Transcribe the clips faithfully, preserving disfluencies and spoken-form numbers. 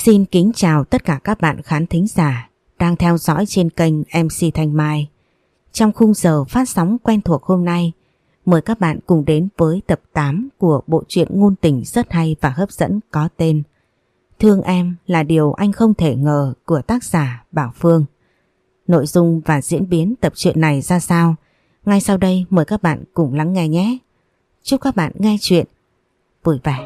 Xin kính chào tất cả các bạn khán thính giả đang theo dõi trên kênh em xê Thanh Mai. Trong khung giờ phát sóng quen thuộc hôm nay, mời các bạn cùng đến với tập tám của bộ truyện ngôn tình rất hay và hấp dẫn có tên Thương Em Là Điều Anh Không Thể Ngờ của tác giả Bảo Phương. Nội dung và diễn biến tập truyện này ra sao? Ngay sau đây mời các bạn cùng lắng nghe nhé. Chúc các bạn nghe chuyện vui vẻ.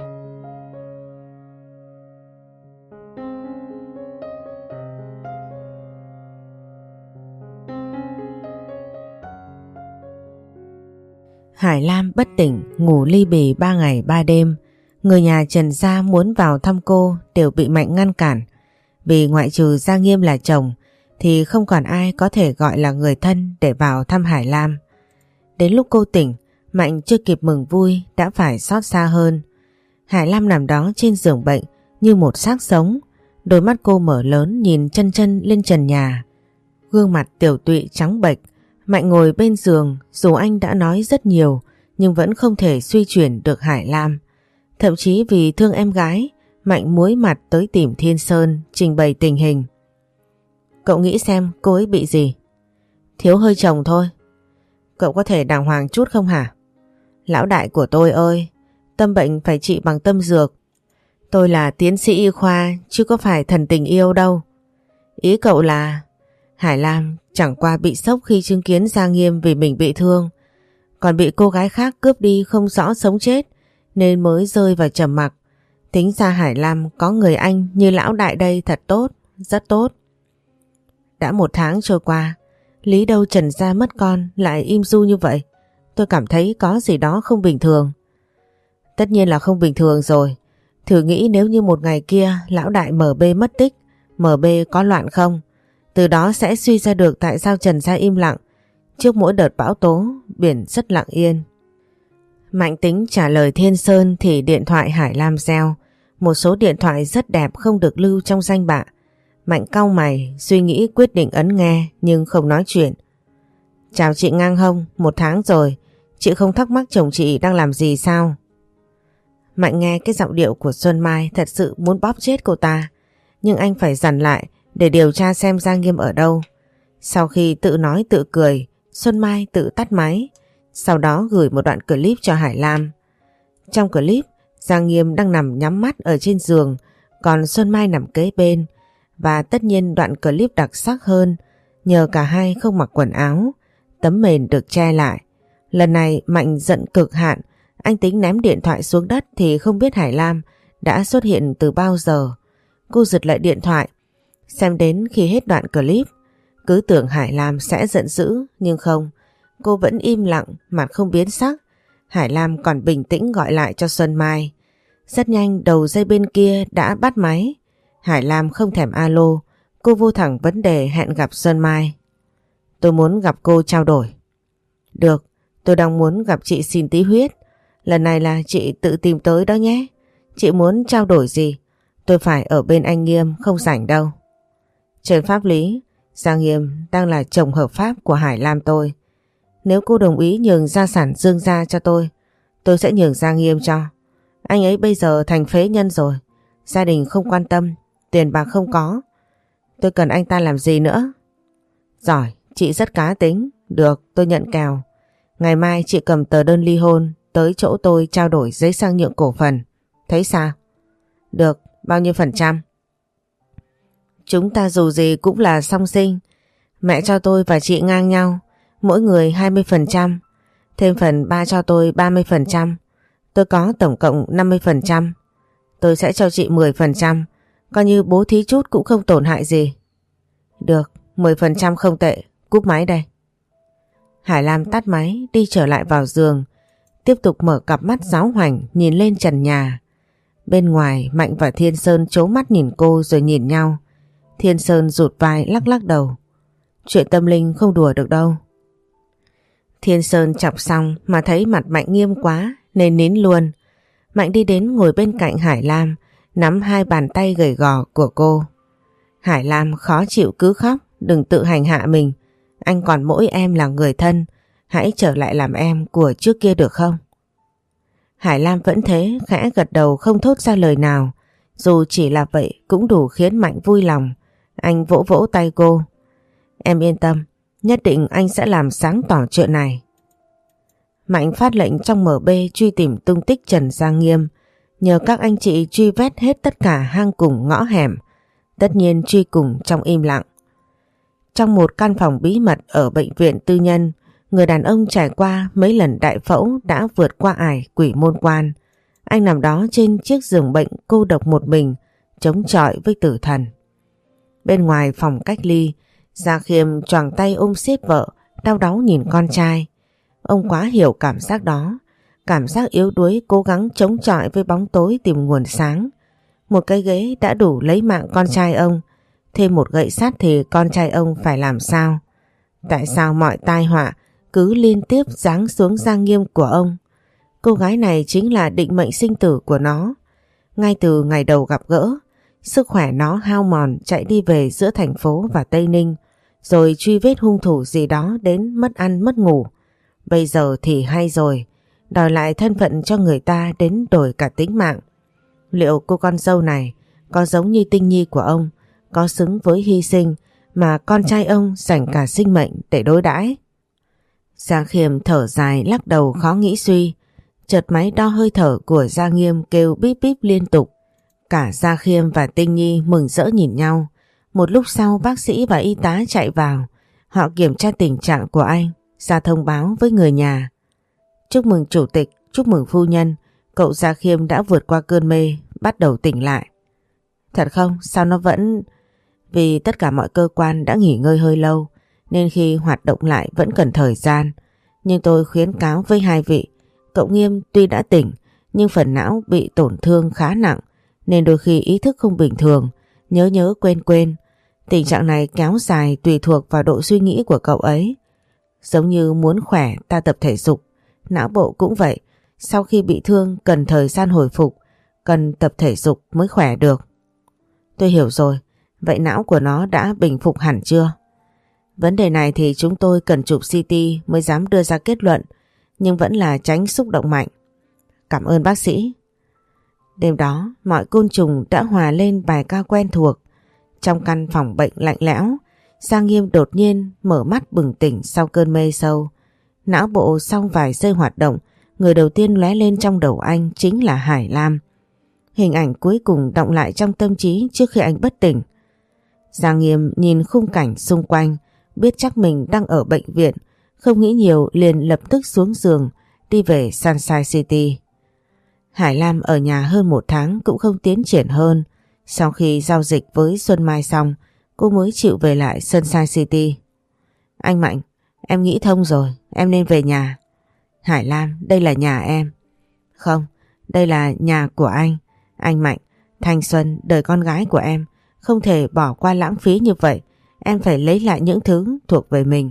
Hải Lam bất tỉnh, ngủ ly bì ba ngày ba đêm. Người nhà Trần gia muốn vào thăm cô đều bị Mạnh ngăn cản. Vì ngoại trừ Gia Nghiêm là chồng thì không còn ai có thể gọi là người thân để vào thăm Hải Lam. Đến lúc cô tỉnh, Mạnh chưa kịp mừng vui đã phải xót xa hơn. Hải Lam nằm đó trên giường bệnh như một xác sống. Đôi mắt cô mở lớn nhìn chân chân lên trần nhà. Gương mặt tiểu tụy trắng bệch. Mạnh ngồi bên giường, dù anh đã nói rất nhiều nhưng vẫn không thể suy chuyển được Hải Lam. Thậm chí vì thương em gái, Mạnh muối mặt tới tìm Thiên Sơn trình bày tình hình. Cậu nghĩ xem cô ấy bị gì? Thiếu hơi chồng thôi. Cậu có thể đàng hoàng chút không hả? Lão đại của tôi ơi, tâm bệnh phải trị bằng tâm dược. Tôi là tiến sĩ y khoa chứ có phải thần tình yêu đâu. Ý cậu là... Hải Lam chẳng qua bị sốc khi chứng kiến Gia Nghiêm vì mình bị thương, còn bị cô gái khác cướp đi không rõ sống chết nên mới rơi vào trầm mặc. Tính ra Hải Lam có người anh như lão đại đây thật tốt, rất tốt. Đã một tháng trôi qua, lý đâu Trần gia mất con lại im du như vậy. Tôi cảm thấy có gì đó không bình thường. Tất nhiên là không bình thường rồi. Thử nghĩ nếu như một ngày kia lão đại em bê mất tích, em bê có loạn không? Từ đó sẽ suy ra được tại sao Trần gia im lặng. Trước mỗi đợt bão tố, biển rất lặng yên. Mạnh tính trả lời Thiên Sơn thì điện thoại Hải Lam reo. Một số điện thoại rất đẹp không được lưu trong danh bạ. Mạnh cau mày, suy nghĩ quyết định ấn nghe nhưng không nói chuyện. Chào chị Ngang Hông, một tháng rồi. Chị không thắc mắc chồng chị đang làm gì sao? Mạnh nghe cái giọng điệu của Xuân Mai thật sự muốn bóp chết cô ta. Nhưng anh phải dằn lại để điều tra xem Gia Nghiêm ở đâu. Sau khi tự nói tự cười, Xuân Mai tự tắt máy, sau đó gửi một đoạn clip cho Hải Lam. Trong clip, Gia Nghiêm đang nằm nhắm mắt ở trên giường, còn Xuân Mai nằm kế bên. Và tất nhiên đoạn clip đặc sắc hơn, nhờ cả hai không mặc quần áo, tấm mền được che lại. Lần này Mạnh giận cực hạn, anh tính ném điện thoại xuống đất thì không biết Hải Lam đã xuất hiện từ bao giờ. Cô giật lại điện thoại, xem đến khi hết đoạn clip. Cứ tưởng Hải Lam sẽ giận dữ nhưng không, cô vẫn im lặng, mặt không biến sắc. Hải Lam còn bình tĩnh gọi lại cho Xuân Mai. Rất nhanh đầu dây bên kia đã bắt máy. Hải Lam không thèm alo, cô vô thẳng vấn đề hẹn gặp Xuân Mai. Tôi muốn gặp cô trao đổi. Được, tôi đang muốn gặp chị xin tí huyết. Lần này là chị tự tìm tới đó nhé. Chị muốn trao đổi gì? Tôi phải ở bên anh Nghiêm, không rảnh đâu. Trên pháp lý, Gia Nghiêm đang là chồng hợp pháp của Hải Lam tôi. Nếu cô đồng ý nhường gia sản Dương gia cho tôi, tôi sẽ nhường Gia Nghiêm cho. Anh ấy bây giờ thành phế nhân rồi, gia đình không quan tâm, tiền bạc không có. Tôi cần anh ta làm gì nữa? Giỏi, chị rất cá tính. Được, tôi nhận kèo. Ngày mai chị cầm tờ đơn ly hôn tới chỗ tôi trao đổi giấy sang nhượng cổ phần. Thấy sao? Được, bao nhiêu phần trăm? Chúng ta dù gì cũng là song sinh. Mẹ cho tôi và chị ngang nhau, mỗi người hai mươi phần trăm. Thêm phần ba cho tôi ba mươi phần trăm. Tôi có tổng cộng năm mươi phần trăm. Tôi sẽ cho chị mười phần trăm. Coi như bố thí chút cũng không tổn hại gì. Được, mười phần trăm không tệ. Cúp máy đây. Hải Lam tắt máy, đi trở lại vào giường, tiếp tục mở cặp mắt giáo hoành nhìn lên trần nhà. Bên ngoài Mạnh và Thiên Sơn trố mắt nhìn cô rồi nhìn nhau. Thiên Sơn rụt vai lắc lắc đầu. Chuyện tâm linh không đùa được đâu. Thiên Sơn chọc xong mà thấy mặt Mạnh nghiêm quá nên nín luôn. Mạnh đi đến ngồi bên cạnh Hải Lam, nắm hai bàn tay gầy gò của cô. Hải Lam khó chịu cứ khóc, đừng tự hành hạ mình. Anh còn mỗi em là người thân, hãy trở lại làm em của trước kia được không? Hải Lam vẫn thế, khẽ gật đầu không thốt ra lời nào, Dù chỉ là vậy cũng đủ khiến Mạnh vui lòng. Anh vỗ vỗ tay cô. Em yên tâm, nhất định anh sẽ làm sáng tỏ chuyện này. Mạnh phát lệnh trong em bê truy tìm tung tích Trần Gia Nghiêm, nhờ các anh chị truy vết hết tất cả hang cùng ngõ hẻm, tất nhiên truy cùng trong im lặng. Trong một căn phòng bí mật ở bệnh viện tư nhân, người đàn ông trải qua mấy lần đại phẫu đã vượt qua ải quỷ môn quan. Anh nằm đó trên chiếc giường bệnh cô độc một mình, chống chọi với tử thần. Bên ngoài phòng cách ly, Gia Khiêm choàng tay ôm siết vợ, đau đáu nhìn con trai. Ông quá hiểu cảm giác đó, cảm giác yếu đuối cố gắng chống chọi với bóng tối tìm nguồn sáng. Một cái ghế đã đủ lấy mạng con trai ông, thêm một gậy sắt thì con trai ông phải làm sao? Tại sao mọi tai họa cứ liên tiếp giáng xuống Gia Nghiêm của ông? Cô gái này chính là định mệnh sinh tử của nó. Ngay từ ngày đầu gặp gỡ, sức khỏe nó hao mòn chạy đi về giữa thành phố và Tây Ninh, rồi truy vết hung thủ gì đó đến mất ăn mất ngủ. Bây giờ thì hay rồi, đòi lại thân phận cho người ta đến đổi cả tính mạng. Liệu cô con dâu này có giống như Tinh Nhi của ông, có xứng với hy sinh mà con trai ông dành cả sinh mệnh để đối đãi? Gia Khiêm thở dài lắc đầu khó nghĩ suy. Chợt máy đo hơi thở của Gia Nghiêm kêu bíp bíp liên tục. Cả Gia Khiêm và Tinh Nhi mừng rỡ nhìn nhau. Một lúc sau bác sĩ và y tá chạy vào. Họ kiểm tra tình trạng của anh, ra thông báo với người nhà. Chúc mừng chủ tịch, chúc mừng phu nhân, cậu Gia Khiêm đã vượt qua cơn mê, bắt đầu tỉnh lại. Thật không? Sao nó vẫn... Vì tất cả mọi cơ quan đã nghỉ ngơi hơi lâu, nên khi hoạt động lại vẫn cần thời gian. Nhưng tôi khuyến cáo với hai vị, cậu Nghiêm tuy đã tỉnh, nhưng phần não bị tổn thương khá nặng, nên đôi khi ý thức không bình thường, nhớ nhớ quên quên. Tình trạng này kéo dài tùy thuộc vào độ suy nghĩ của cậu ấy. Giống như muốn khỏe ta tập thể dục, não bộ cũng vậy, sau khi bị thương cần thời gian hồi phục, cần tập thể dục mới khỏe được. Tôi hiểu rồi, vậy não của nó đã bình phục hẳn chưa? Vấn đề này thì chúng tôi cần chụp xê tê mới dám đưa ra kết luận, nhưng vẫn là tránh xúc động mạnh. Cảm ơn bác sĩ. Đêm đó, mọi côn trùng đã hòa lên bài ca quen thuộc. Trong căn phòng bệnh lạnh lẽo, Gia Nghiêm đột nhiên mở mắt bừng tỉnh sau cơn mê sâu. Não bộ sau vài giây hoạt động, người đầu tiên lóe lên trong đầu anh chính là Hải Lam. Hình ảnh cuối cùng đọng lại trong tâm trí trước khi anh bất tỉnh. Gia Nghiêm nhìn khung cảnh xung quanh, biết chắc mình đang ở bệnh viện, không nghĩ nhiều liền lập tức xuống giường đi về Sunshine City. Hải Lam ở nhà hơn một tháng cũng không tiến triển hơn. Sau khi giao dịch với Xuân Mai xong, cô mới chịu về lại Sunshine City. Anh Mạnh, em nghĩ thông rồi, em nên về nhà. Hải Lam, đây là nhà em. Không, đây là nhà của anh. Anh Mạnh, thanh xuân đời con gái của em không thể bỏ qua lãng phí như vậy. Em phải lấy lại những thứ thuộc về mình.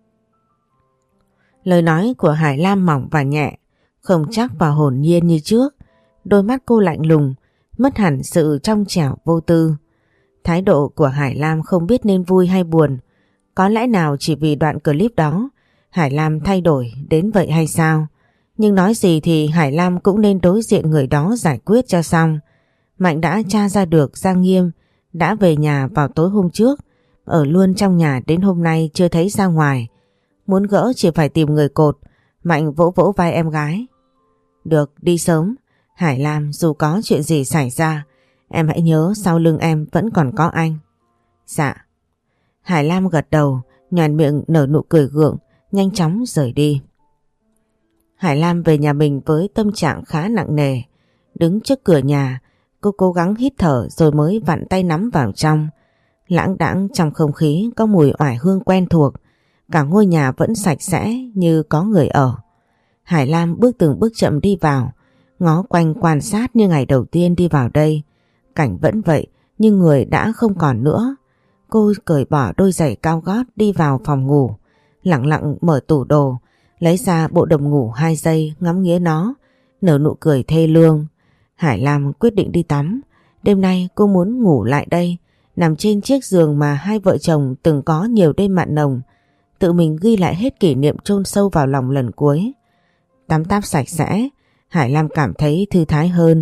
Lời nói của Hải Lam mỏng và nhẹ, không chắc và hồn nhiên như trước. Đôi mắt cô lạnh lùng, mất hẳn sự trong trẻo vô tư. Thái độ của Hải Lam không biết nên vui hay buồn. Có lẽ nào chỉ vì đoạn clip đó Hải Lam thay đổi đến vậy hay sao? Nhưng nói gì thì Hải Lam cũng nên đối diện người đó giải quyết cho xong. Mạnh đã tra ra được Gia Nghiêm đã về nhà vào tối hôm trước, ở luôn trong nhà đến hôm nay chưa thấy ra ngoài. Muốn gỡ chỉ phải tìm người cột. Mạnh vỗ vỗ vai em gái. Được, đi sớm. Hải Lam, dù có chuyện gì xảy ra, em hãy nhớ sau lưng em vẫn còn có anh. Dạ. Hải Lam gật đầu, nhoẻn miệng nở nụ cười gượng, nhanh chóng rời đi. Hải Lam về nhà mình với tâm trạng khá nặng nề. Đứng trước cửa nhà, cô cố gắng hít thở rồi mới vặn tay nắm vào trong. Lãng đãng trong không khí có mùi oải hương quen thuộc. Cả ngôi nhà vẫn sạch sẽ như có người ở. Hải Lam bước từng bước chậm đi vào, ngó quanh quan sát như ngày đầu tiên đi vào đây. Cảnh vẫn vậy nhưng người đã không còn nữa. Cô cởi bỏ đôi giày cao gót đi vào phòng ngủ, lặng lặng mở tủ đồ, lấy ra bộ đầm ngủ hai giây ngắm nghía nó, nở nụ cười thê lương. Hải Lam quyết định đi tắm. Đêm nay cô muốn ngủ lại đây, nằm trên chiếc giường mà hai vợ chồng từng có nhiều đêm mặn nồng, tự mình ghi lại hết kỷ niệm chôn sâu vào lòng lần cuối. Tắm táp sạch sẽ, Hải Lam cảm thấy thư thái hơn.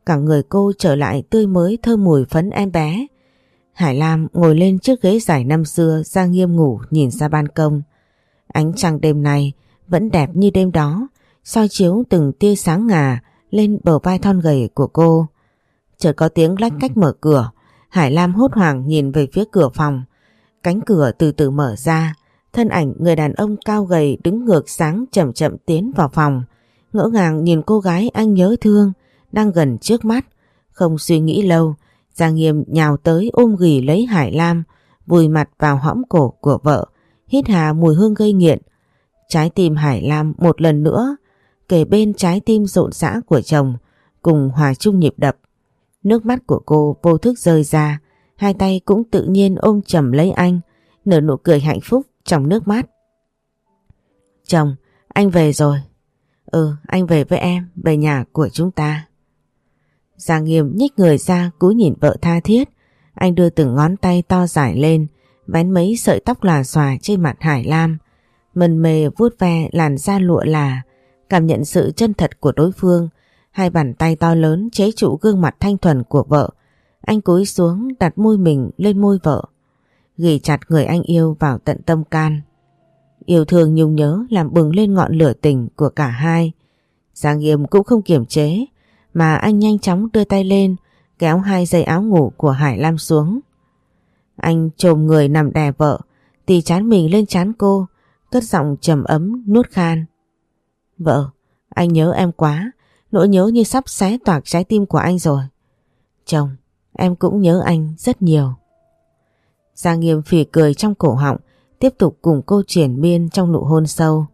cả người cô trở lại tươi mới thơm mùi phấn em bé. Hải Lam ngồi lên chiếc ghế dài năm xưa, Giang Nghiêm ngủ nhìn ra ban công. Ánh trăng đêm nay vẫn đẹp như đêm đó, soi chiếu từng tia sáng ngà lên bờ vai thon gầy của cô. Chợt có tiếng lách cách mở cửa, Hải Lam hốt hoảng nhìn về phía cửa phòng. Cánh cửa từ từ mở ra, thân ảnh người đàn ông cao gầy đứng ngược sáng chậm chậm tiến vào phòng. Ngỡ ngàng nhìn cô gái anh nhớ thương đang gần trước mắt. Không suy nghĩ lâu, Giang Nghiêm nhào tới ôm ghì lấy Hải Lam, vùi mặt vào hõm cổ của vợ, hít hà mùi hương gây nghiện. Trái tim Hải Lam một lần nữa kề bên trái tim rộn rã của chồng, cùng hòa chung nhịp đập. Nước mắt của cô vô thức rơi ra, hai tay cũng tự nhiên ôm chầm lấy anh, nở nụ cười hạnh phúc trong nước mắt. Chồng, anh về rồi. Ừ, anh về với em, về nhà của chúng ta. Giang Nghiêm nhích người ra cúi nhìn vợ tha thiết. Anh đưa từng ngón tay to dài lên, vén mấy sợi tóc lòa xòa trên mặt Hải Lam, mần mề vuốt ve làn da lụa là, cảm nhận sự chân thật của đối phương. Hai bàn tay to lớn chế trụ gương mặt thanh thuần của vợ. Anh cúi xuống đặt môi mình lên môi vợ, ghì chặt người anh yêu vào tận tâm can. Yêu thương nhung nhớ làm bừng lên ngọn lửa tình của cả hai. Giang Nghiêm cũng không kiềm chế, mà anh nhanh chóng đưa tay lên kéo hai dây áo ngủ của Hải Lam xuống. Anh chồm người nằm đè vợ, tì trán mình lên trán cô, cất giọng trầm ấm nuốt khan. Vợ, anh nhớ em quá, nỗi nhớ như sắp xé toạc trái tim của anh rồi. Chồng, em cũng nhớ anh rất nhiều. Giang Nghiêm phì cười trong cổ họng, tiếp tục cùng cô triển miên trong nụ hôn sâu.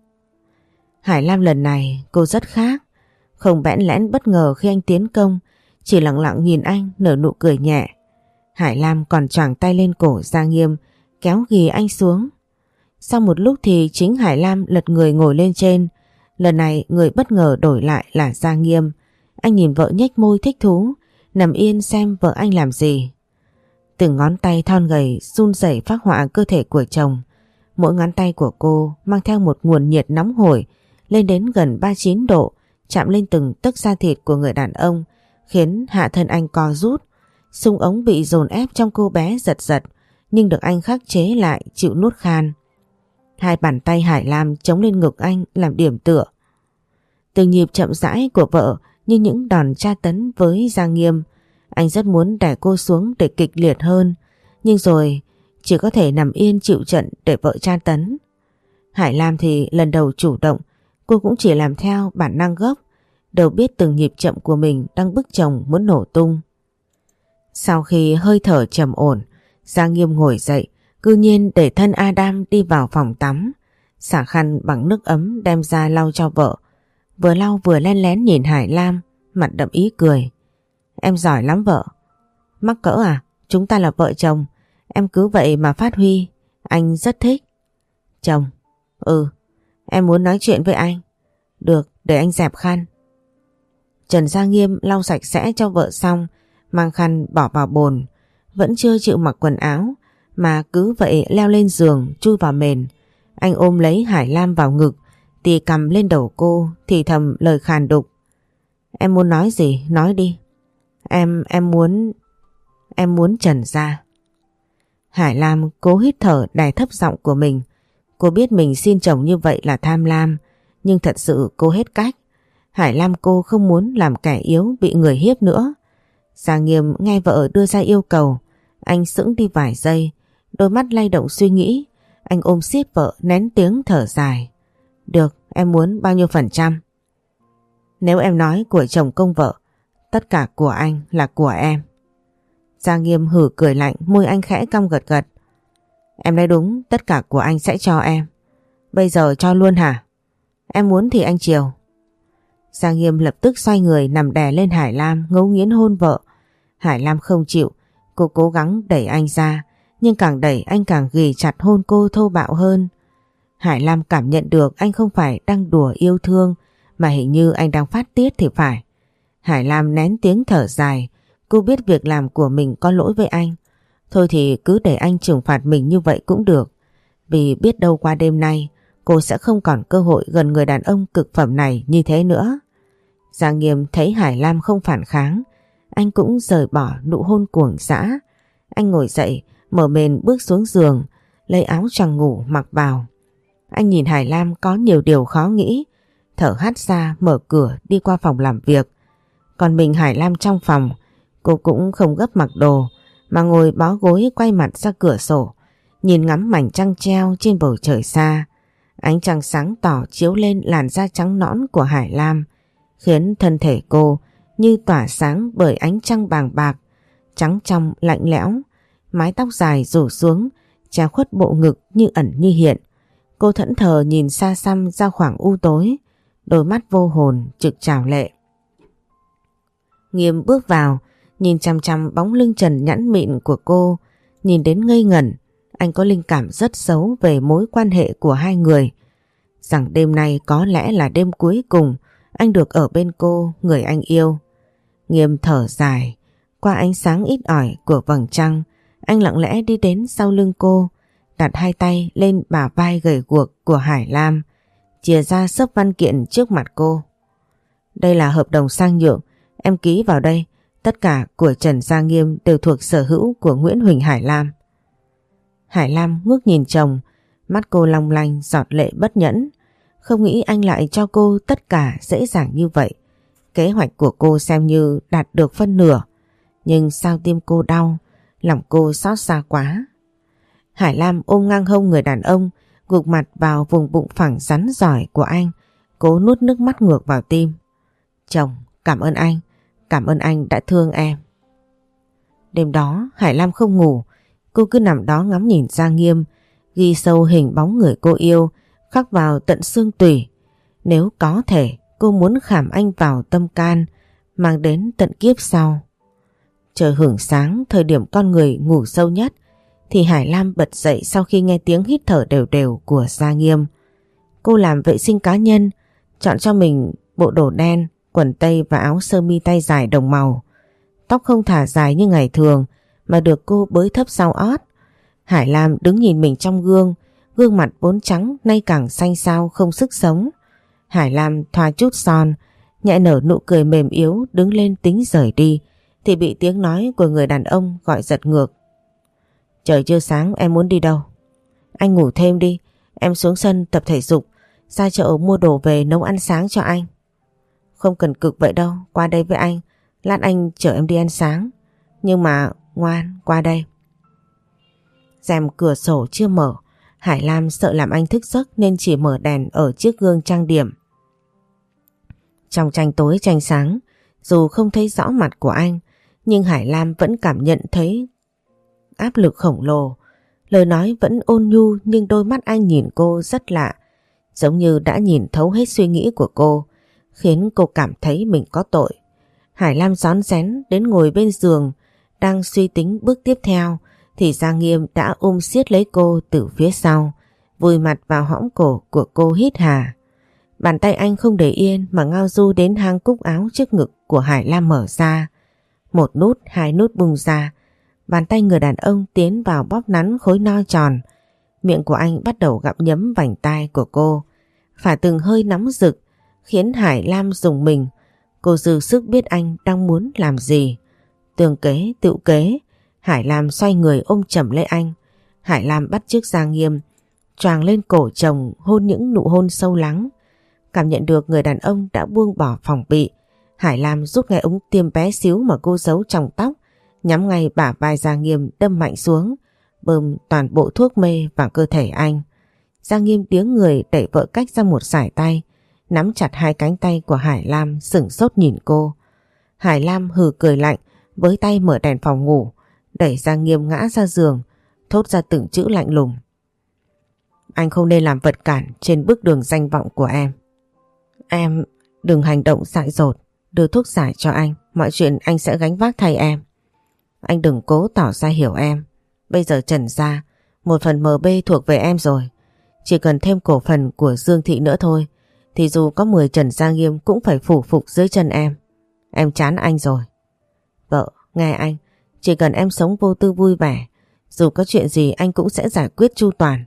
Hải Lam lần này cô rất khác, không bẽn lẽn bất ngờ khi anh tiến công, chỉ lặng lặng nhìn anh nở nụ cười nhẹ. Hải Lam còn choàng tay lên cổ Giang Nghiêm, kéo ghì anh xuống. Sau một lúc thì chính Hải Lam lật người ngồi lên trên. Lần này người bất ngờ đổi lại là Giang Nghiêm. Anh nhìn vợ nhếch môi thích thú, nằm yên xem vợ anh làm gì. Từng ngón tay thon gầy run rẩy phác họa cơ thể của chồng. Mỗi ngón tay của cô mang theo một nguồn nhiệt nóng hổi lên đến gần ba mươi chín độ, chạm lên từng tấc da thịt của người đàn ông, khiến hạ thân anh co rút. Xung ống bị dồn ép trong cô bé giật giật, nhưng được anh khắc chế lại chịu nuốt khan. Hai bàn tay Hải Lam chống lên ngực anh làm điểm tựa. Từng nhịp chậm rãi của vợ như những đòn tra tấn với Giang Nghiêm. Anh rất muốn đẩy cô xuống để kịch liệt hơn, nhưng rồi chỉ có thể nằm yên chịu trận để vợ tra tấn. Hải Lam thì lần đầu chủ động, cô cũng chỉ làm theo bản năng gốc, đâu biết từng nhịp chậm của mình đang bức chồng muốn nổ tung. Sau khi hơi thở trầm ổn, Giang Nghiêm ngồi dậy, cư nhiên để thân Adam đi vào phòng tắm, xả khăn bằng nước ấm đem ra lau cho vợ. Vừa lau vừa len lén nhìn Hải Lam, mặt đậm ý cười. Em giỏi lắm vợ. Mắc cỡ à? Chúng ta là vợ chồng, em cứ vậy mà phát huy, anh rất thích. Chồng, ừ, em muốn nói chuyện với anh. Được, để anh dẹp khăn. Trần Giang Nghiêm lau sạch sẽ cho vợ xong, mang khăn bỏ vào bồn. Vẫn chưa chịu mặc quần áo, mà cứ vậy leo lên giường chui vào mền. Anh ôm lấy Hải Lam vào ngực, tì cằm lên đầu cô, thì thầm lời khàn đục. Em muốn nói gì? Nói đi. Em, em muốn... Em muốn Trần ra. Hải Lam cố hít thở đè thấp giọng của mình. Cô biết mình xin chồng như vậy là tham lam, nhưng thật sự cô hết cách. Hải Lam cô không muốn làm kẻ yếu bị người hiếp nữa. Giang Nghiêm nghe vợ đưa ra yêu cầu, anh sững đi vài giây, đôi mắt lay động suy nghĩ. Anh ôm siết vợ nén tiếng thở dài. Được, em muốn bao nhiêu phần trăm? Nếu em nói của chồng công vợ, tất cả của anh là của em. Giang Nghiêm hử cười lạnh, môi anh khẽ cong gật gật. Em nói đúng, tất cả của anh sẽ cho em. Bây giờ cho luôn hả? Em muốn thì anh chiều. Giang Nghiêm lập tức xoay người nằm đè lên Hải Lam, ngấu nghiến hôn vợ. Hải Lam không chịu, cô cố gắng đẩy anh ra, nhưng càng đẩy anh càng ghì chặt hôn cô thô bạo hơn. Hải Lam cảm nhận được anh không phải đang đùa yêu thương, mà hình như anh đang phát tiết thì phải. Hải Lam nén tiếng thở dài, cô biết việc làm của mình có lỗi với anh. Thôi thì cứ để anh trừng phạt mình như vậy cũng được, vì biết đâu qua đêm nay cô sẽ không còn cơ hội gần người đàn ông cực phẩm này như thế nữa. Giang Nghiêm thấy Hải Lam không phản kháng, anh cũng rời bỏ nụ hôn cuồng dã. Anh ngồi dậy, mở mền bước xuống giường, lấy áo choàng ngủ mặc vào. Anh nhìn Hải Lam có nhiều điều khó nghĩ, thở hắt ra mở cửa đi qua phòng làm việc. Còn mình Hải Lam trong phòng, cô cũng không gấp mặc đồ mà ngồi bó gối quay mặt ra cửa sổ, nhìn ngắm mảnh trăng treo trên bầu trời xa. Ánh trăng sáng tỏ chiếu lên làn da trắng nõn của Hải Lam, khiến thân thể cô như tỏa sáng bởi ánh trăng bàng bạc, trắng trong lạnh lẽo. Mái tóc dài rủ xuống, che khuất bộ ngực như ẩn như hiện. Cô thẫn thờ nhìn xa xăm ra khoảng u tối, đôi mắt vô hồn trực trào lệ. Nghiêm bước vào, nhìn chằm chằm bóng lưng trần nhẵn mịn của cô, nhìn đến ngây ngẩn. Anh có linh cảm rất xấu về mối quan hệ của hai người, rằng đêm nay có lẽ là đêm cuối cùng anh được ở bên cô, người anh yêu. Nghiêm thở dài, qua ánh sáng ít ỏi của vầng trăng, anh lặng lẽ đi đến sau lưng cô, đặt hai tay lên bả vai gầy guộc của Hải Lam, chìa ra xấp văn kiện trước mặt cô. Đây là hợp đồng sang nhượng, em ký vào đây, tất cả của Trần Gia Nghiêm đều thuộc sở hữu của Nguyễn Huỳnh Hải Lam. Hải Lam ngước nhìn chồng, mắt cô long lanh giọt lệ bất nhẫn. Không nghĩ anh lại cho cô tất cả dễ dàng như vậy. Kế hoạch của cô xem như đạt được phân nửa, nhưng sao tim cô đau, lòng cô xót xa quá. Hải Lam ôm ngang hông người đàn ông, gục mặt vào vùng bụng phẳng rắn giỏi của anh, cố nuốt nước mắt ngược vào tim. Chồng, cảm ơn anh, cảm ơn anh đã thương em. Đêm đó Hải Lam không ngủ, cô cứ nằm đó ngắm nhìn Gia Nghiêm, ghi sâu hình bóng người cô yêu, khắc vào tận xương tủy. Nếu có thể, cô muốn khảm anh vào tâm can, mang đến tận kiếp sau. Trời hửng sáng, thời điểm con người ngủ sâu nhất, thì Hải Lam bật dậy sau khi nghe tiếng hít thở đều đều của Gia Nghiêm. Cô làm vệ sinh cá nhân, chọn cho mình bộ đồ đen, quần tây và áo sơ mi tay dài đồng màu. Tóc không thả dài như ngày thường mà được cô bới thấp sau ót. Hải Lam đứng nhìn mình trong gương, gương mặt vốn trắng nay càng xanh xao không sức sống. Hải Lam thoa chút son, nhẹ nở nụ cười mềm yếu, đứng lên tính rời đi thì bị tiếng nói của người đàn ông gọi giật ngược. Trời chưa sáng, em muốn đi đâu? Anh ngủ thêm đi, em xuống sân tập thể dục, ra chợ mua đồ về nấu ăn sáng cho anh. Không cần cực vậy đâu, qua đây với anh, lát anh chở em đi ăn sáng. Nhưng mà ngoan, qua đây. Rèm cửa sổ chưa mở, Hải Lam sợ làm anh thức giấc nên chỉ mở đèn ở chiếc gương trang điểm. Trong tranh tối tranh sáng, dù không thấy rõ mặt của anh, nhưng Hải Lam vẫn cảm nhận thấy áp lực khổng lồ. Lời nói vẫn ôn nhu nhưng đôi mắt anh nhìn cô rất lạ, giống như đã nhìn thấu hết suy nghĩ của cô, khiến cô cảm thấy mình có tội. Hải Lam rón rén đến ngồi bên giường, đang suy tính bước tiếp theo thì Gia Nghiêm đã ôm siết lấy cô từ phía sau, vùi mặt vào hõm cổ của cô hít hà. Bàn tay anh không để yên mà ngao du đến hang cúc áo trước ngực của Hải Lam mở ra. Một nút, hai nút bung ra, bàn tay người đàn ông tiến vào bóp nắn khối no tròn. Miệng của anh bắt đầu gặm nhấm vành tai của cô, phả từng hơi nóng rực, khiến Hải Lam rùng mình. Cô dư sức biết anh đang muốn làm gì. Tường kế, tựu kế, Hải Lam xoay người ôm chầm lấy anh. Hải Lam bắt chước Gia Nghiêm, choàng lên cổ chồng hôn những nụ hôn sâu lắng. Cảm nhận được người đàn ông đã buông bỏ phòng bị, Hải Lam rút ngay ống tiêm bé xíu mà cô giấu trong tóc, nhắm ngay bả vai Gia Nghiêm đâm mạnh xuống, bơm toàn bộ thuốc mê vào cơ thể anh. Gia Nghiêm điếng người đẩy vợ cách ra một sải tay, nắm chặt hai cánh tay của Hải Lam sửng sốt nhìn cô. Hải Lam hừ cười lạnh, với tay mở đèn phòng ngủ, đẩy Gia Nghiêm ngã ra giường, thốt ra từng chữ lạnh lùng. Anh không nên làm vật cản trên bước đường danh vọng của em. Em đừng hành động dại dột, đưa thuốc giải cho anh, mọi chuyện anh sẽ gánh vác thay em. Anh đừng cố tỏ ra hiểu em. Bây giờ Trần Gia, một phần em bê thuộc về em rồi. Chỉ cần thêm cổ phần của Dương Thị nữa thôi, thì dù có mười Trần Gia Nghiêm cũng phải phủ phục dưới chân em. Em chán anh rồi. Vợ, nghe anh, chỉ cần em sống vô tư vui vẻ, dù có chuyện gì anh cũng sẽ giải quyết chu toàn.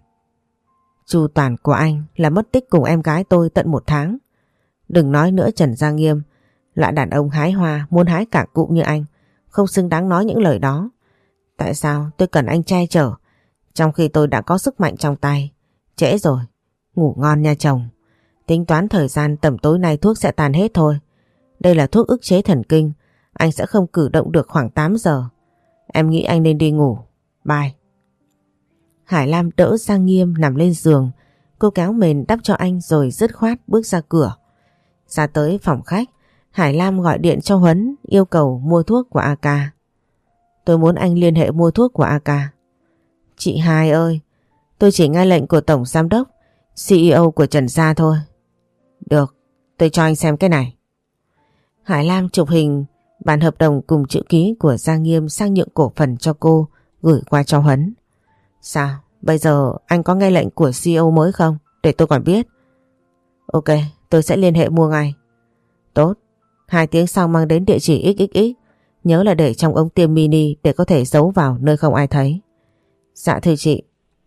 Chu toàn của anh là mất tích cùng em gái tôi tận một tháng. Đừng nói nữa Trần Gia Nghiêm, loại đàn ông hái hoa muốn hái cả cụm như anh, không xứng đáng nói những lời đó. Tại sao tôi cần anh che chở, trong khi tôi đã có sức mạnh trong tay? Trễ rồi, ngủ ngon nha chồng. Tính toán thời gian tầm tối nay thuốc sẽ tàn hết thôi. Đây là thuốc ức chế thần kinh, anh sẽ không cử động được khoảng tám giờ. Em nghĩ anh nên đi ngủ. Bye. Hải Lam đỡ Giang Nghiêm nằm lên giường. Cô kéo mền đắp cho anh rồi dứt khoát bước ra cửa. Ra tới phòng khách, Hải Lam gọi điện cho Huấn yêu cầu mua thuốc của a ca. Tôi muốn anh liên hệ mua thuốc của a ca. Chị Hai ơi, tôi chỉ nghe lệnh của Tổng Giám đốc, xê e ô của Trần Gia thôi. Được, tôi cho anh xem cái này. Hải Lam chụp hình bản hợp đồng cùng chữ ký của Giang Nghiêm sang nhượng cổ phần cho cô, gửi qua cho Huấn. Sao? Bây giờ anh có nghe lệnh của xê e ô mới không? Để tôi còn biết. Ok, tôi sẽ liên hệ mua ngay. Tốt, hai tiếng sau mang đến địa chỉ ích ích ích. Nhớ là để trong ống tiêm mini để có thể giấu vào nơi không ai thấy. Dạ thưa chị.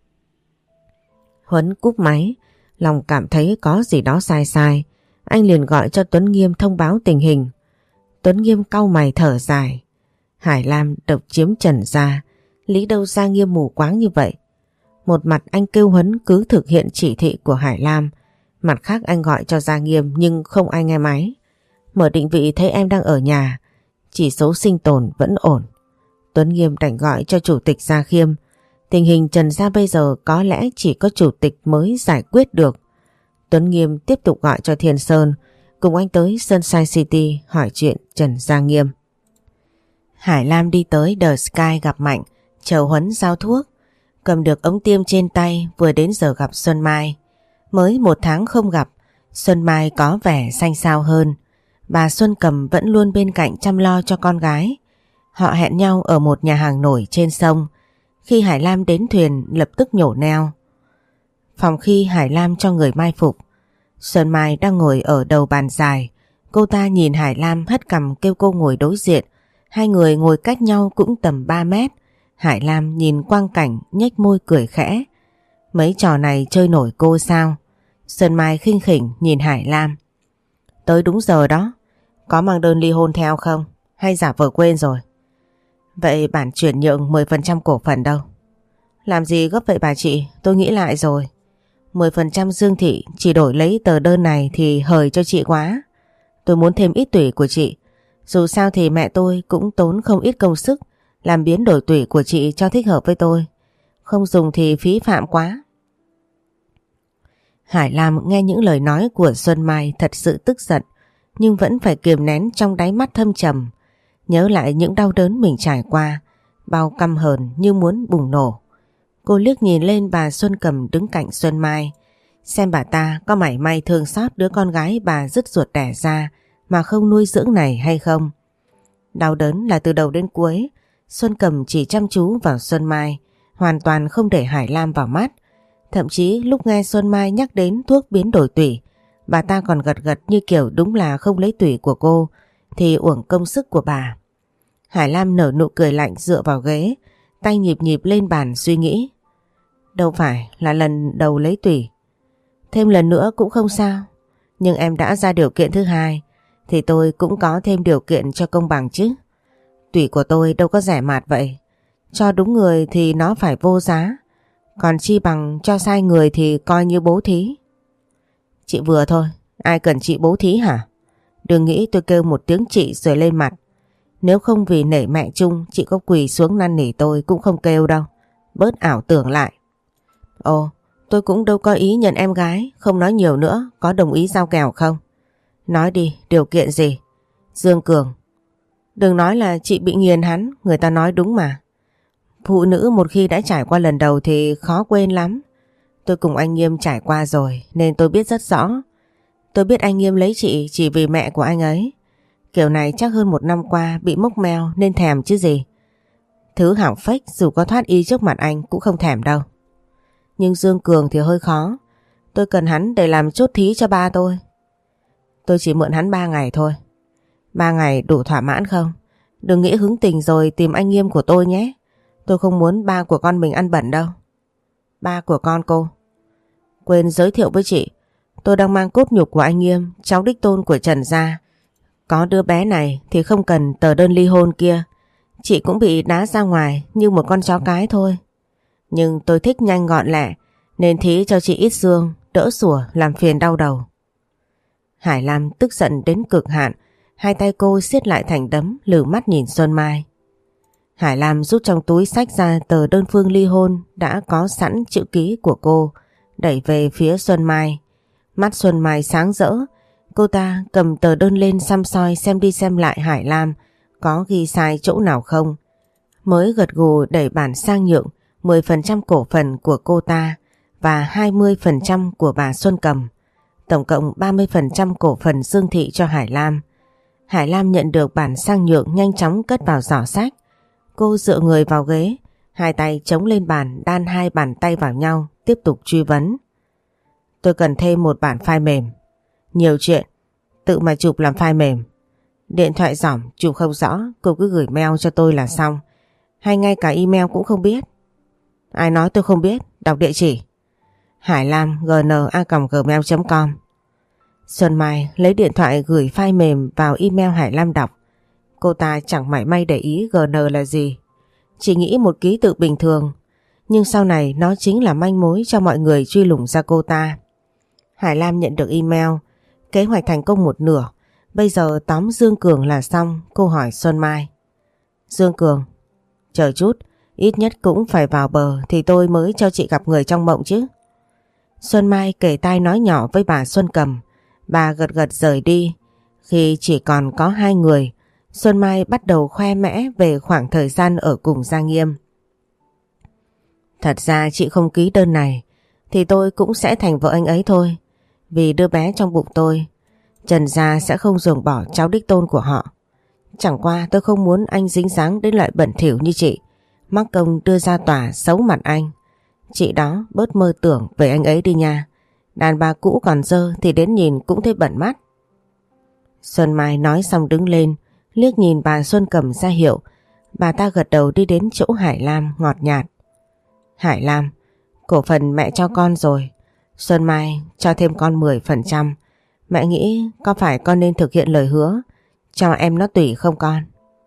Huấn cúp máy, lòng cảm thấy có gì đó sai sai. Anh liền gọi cho Tuấn Nghiêm thông báo tình hình. Tuấn Nghiêm cau mày thở dài. Hải Lam độc chiếm Trần Gia, lý đâu ra Nghiêm mù quáng như vậy. Một mặt anh kêu Huấn cứ thực hiện chỉ thị của Hải Lam, mặt khác anh gọi cho Gia Nghiêm nhưng không ai nghe máy. Mở định vị thấy em đang ở nhà, chỉ số sinh tồn vẫn ổn. Tuấn Nghiêm đành gọi cho chủ tịch Gia Khiêm. Tình hình Trần Gia bây giờ có lẽ chỉ có chủ tịch mới giải quyết được. Tuấn Nghiêm tiếp tục gọi cho Thiên Sơn, cùng anh tới Sunshine City hỏi chuyện Trần Gia Nghiêm. Hải Lam đi tới The Sky gặp Mạnh, chờ Huấn giao thuốc. Cầm được ống tiêm trên tay, vừa đến giờ gặp Xuân Mai. Mới một tháng không gặp, Xuân Mai có vẻ xanh xao hơn. Bà Xuân Cầm vẫn luôn bên cạnh chăm lo cho con gái. Họ hẹn nhau ở một nhà hàng nổi trên sông. Khi Hải Lam đến thuyền lập tức nhổ neo. Phòng khi Hải Lam cho người mai phục, Xuân Mai đang ngồi ở đầu bàn dài. Cô ta nhìn Hải Lam hất cằm kêu cô ngồi đối diện. Hai người ngồi cách nhau cũng tầm ba mét. Hải Lam nhìn quang cảnh nhếch môi cười khẽ. Mấy trò này chơi nổi cô sao? Xuân Mai khinh khỉnh nhìn Hải Lam. Tới đúng giờ đó. Có mang đơn ly hôn theo không? Hay giả vờ quên rồi? Vậy bản chuyển nhượng mười phần trăm cổ phần đâu? Làm gì gấp vậy bà chị? Tôi nghĩ lại rồi. mười phần trăm Dương Thị chỉ đổi lấy tờ đơn này thì hời cho chị quá. Tôi muốn thêm ít tủy của chị. Dù sao thì mẹ tôi cũng tốn không ít công sức làm biến đổi tủy của chị cho thích hợp với tôi. Không dùng thì phí phạm quá. Hải Lam nghe những lời nói của Xuân Mai thật sự tức giận, nhưng vẫn phải kiềm nén trong đáy mắt thâm trầm. Nhớ lại những đau đớn mình trải qua, bao căm hờn như muốn bùng nổ. Cô liếc nhìn lên bà Xuân Cầm đứng cạnh Xuân Mai, xem bà ta có mảy may thương xót đứa con gái bà dứt ruột đẻ ra mà không nuôi dưỡng này hay không. Đau đớn là từ đầu đến cuối. Xuân Cầm chỉ chăm chú vào Xuân Mai, hoàn toàn không để Hải Lam vào mắt. Thậm chí lúc nghe Xuân Mai nhắc đến thuốc biến đổi tủy, bà ta còn gật gật như kiểu đúng là không lấy tủy của cô thì uổng công sức của bà. Hải Lam nở nụ cười lạnh dựa vào ghế, tay nhịp nhịp lên bàn suy nghĩ. Đâu phải là lần đầu lấy tủy, thêm lần nữa cũng không sao. Nhưng em đã ra điều kiện thứ hai thì tôi cũng có thêm điều kiện cho công bằng chứ. Tủy của tôi đâu có rẻ mạt vậy. Cho đúng người thì nó phải vô giá, còn chi bằng cho sai người thì coi như bố thí. Chị vừa thôi, ai cần chị bố thí hả? Đừng nghĩ tôi kêu một tiếng chị rồi lên mặt. Nếu không vì nể mẹ chung, chị có quỳ xuống năn nỉ tôi cũng không kêu đâu. Bớt ảo tưởng lại. Ồ, tôi cũng đâu có ý nhận em gái. Không nói nhiều nữa, có đồng ý giao kèo không? Nói đi, điều kiện gì? Dương Cường. Đừng nói là chị bị nghiền hắn, người ta nói đúng mà. Phụ nữ một khi đã trải qua lần đầu thì khó quên lắm. Tôi cùng anh Nghiêm trải qua rồi nên tôi biết rất rõ. Tôi biết anh Nghiêm lấy chị chỉ vì mẹ của anh ấy. Kiểu này chắc hơn một năm qua bị mốc meo nên thèm chứ gì. Thứ hỏng phách dù có thoát y trước mặt anh cũng không thèm đâu. Nhưng Dương Cường thì hơi khó. Tôi cần hắn để làm chốt thí cho ba tôi. Tôi chỉ mượn hắn ba ngày thôi. Ba ngày đủ thỏa mãn không? Đừng nghĩ hứng tình rồi tìm anh Nghiêm của tôi nhé. Tôi không muốn ba của con mình ăn bẩn đâu. Ba của con cô? Quên giới thiệu với chị, tôi đang mang cốt nhục của anh Nghiêm, cháu đích tôn của Trần Gia. Có đứa bé này thì không cần tờ đơn ly hôn kia. Chị cũng bị đá ra ngoài như một con chó cái thôi. Nhưng tôi thích nhanh gọn lẹ nên thí cho chị ít xương, đỡ sủa làm phiền đau đầu. Hải Lam tức giận đến cực hạn, hai tay cô siết lại thành đấm, lử mắt nhìn Xuân Mai. Hải Lam rút trong túi xách ra tờ đơn phương ly hôn đã có sẵn chữ ký của cô, đẩy về phía Xuân Mai. Mắt Xuân Mai sáng rỡ, cô ta cầm tờ đơn lên săm soi xem đi xem lại Hải Lam có ghi sai chỗ nào không. Mới gật gù đẩy bản sang nhượng mười phần trăm cổ phần của cô ta và hai mươi phần trăm của bà Xuân Cầm. Tổng cộng ba mươi phần trăm cổ phần Dương Thị cho Hải Lam. Hải Lam nhận được bản sang nhượng nhanh chóng cất vào giỏ sách. Cô dựa người vào ghế, hai tay chống lên bàn, đan hai bàn tay vào nhau, tiếp tục truy vấn. Tôi cần thêm một bản file mềm. Nhiều chuyện, tự mà chụp làm file mềm. Điện thoại dỏm, chụp không rõ, cô cứ gửi mail cho tôi là xong. Hay ngay cả email cũng không biết. Ai nói tôi không biết, đọc địa chỉ. Hải Lam g n a còng gmail chấm com. Xuân Mai lấy điện thoại gửi file mềm vào email Hải Lam đọc. Cô ta chẳng mảy may để ý giê en là gì. Chỉ nghĩ một ký tự bình thường. Nhưng sau này nó chính là manh mối cho mọi người truy lùng ra cô ta. Hải Lam nhận được email. Kế hoạch thành công một nửa. Bây giờ tóm Dương Cường là xong. Cô hỏi Xuân Mai. Dương Cường, chờ chút, ít nhất cũng phải vào bờ thì tôi mới cho chị gặp người trong mộng chứ. Xuân Mai kể tai nói nhỏ với bà Xuân Cầm. Bà gật gật rời đi. Khi chỉ còn có hai người, Xuân Mai bắt đầu khoe mẽ về khoảng thời gian ở cùng Gia Nghiêm. Thật ra chị không ký đơn này thì tôi cũng sẽ thành vợ anh ấy thôi. Vì đứa bé trong bụng tôi, Trần gia sẽ không ruồng bỏ cháu đích tôn của họ. Chẳng qua tôi không muốn anh dính dáng đến loại bẩn thỉu như chị, mắc công đưa ra tòa xấu mặt anh. Chị đó bớt mơ tưởng về anh ấy đi nha. Đàn bà cũ còn dơ thì đến nhìn cũng thấy bẩn mắt. Xuân Mai nói xong đứng lên, liếc nhìn bà Xuân Cầm ra hiệu. Bà ta gật đầu đi đến chỗ Hải Lam ngọt nhạt. Hải Lam, cổ phần mẹ cho con rồi. Xuân Mai cho thêm con mười phần trăm. Mẹ nghĩ có phải con nên thực hiện lời hứa cho em nó tùy không con?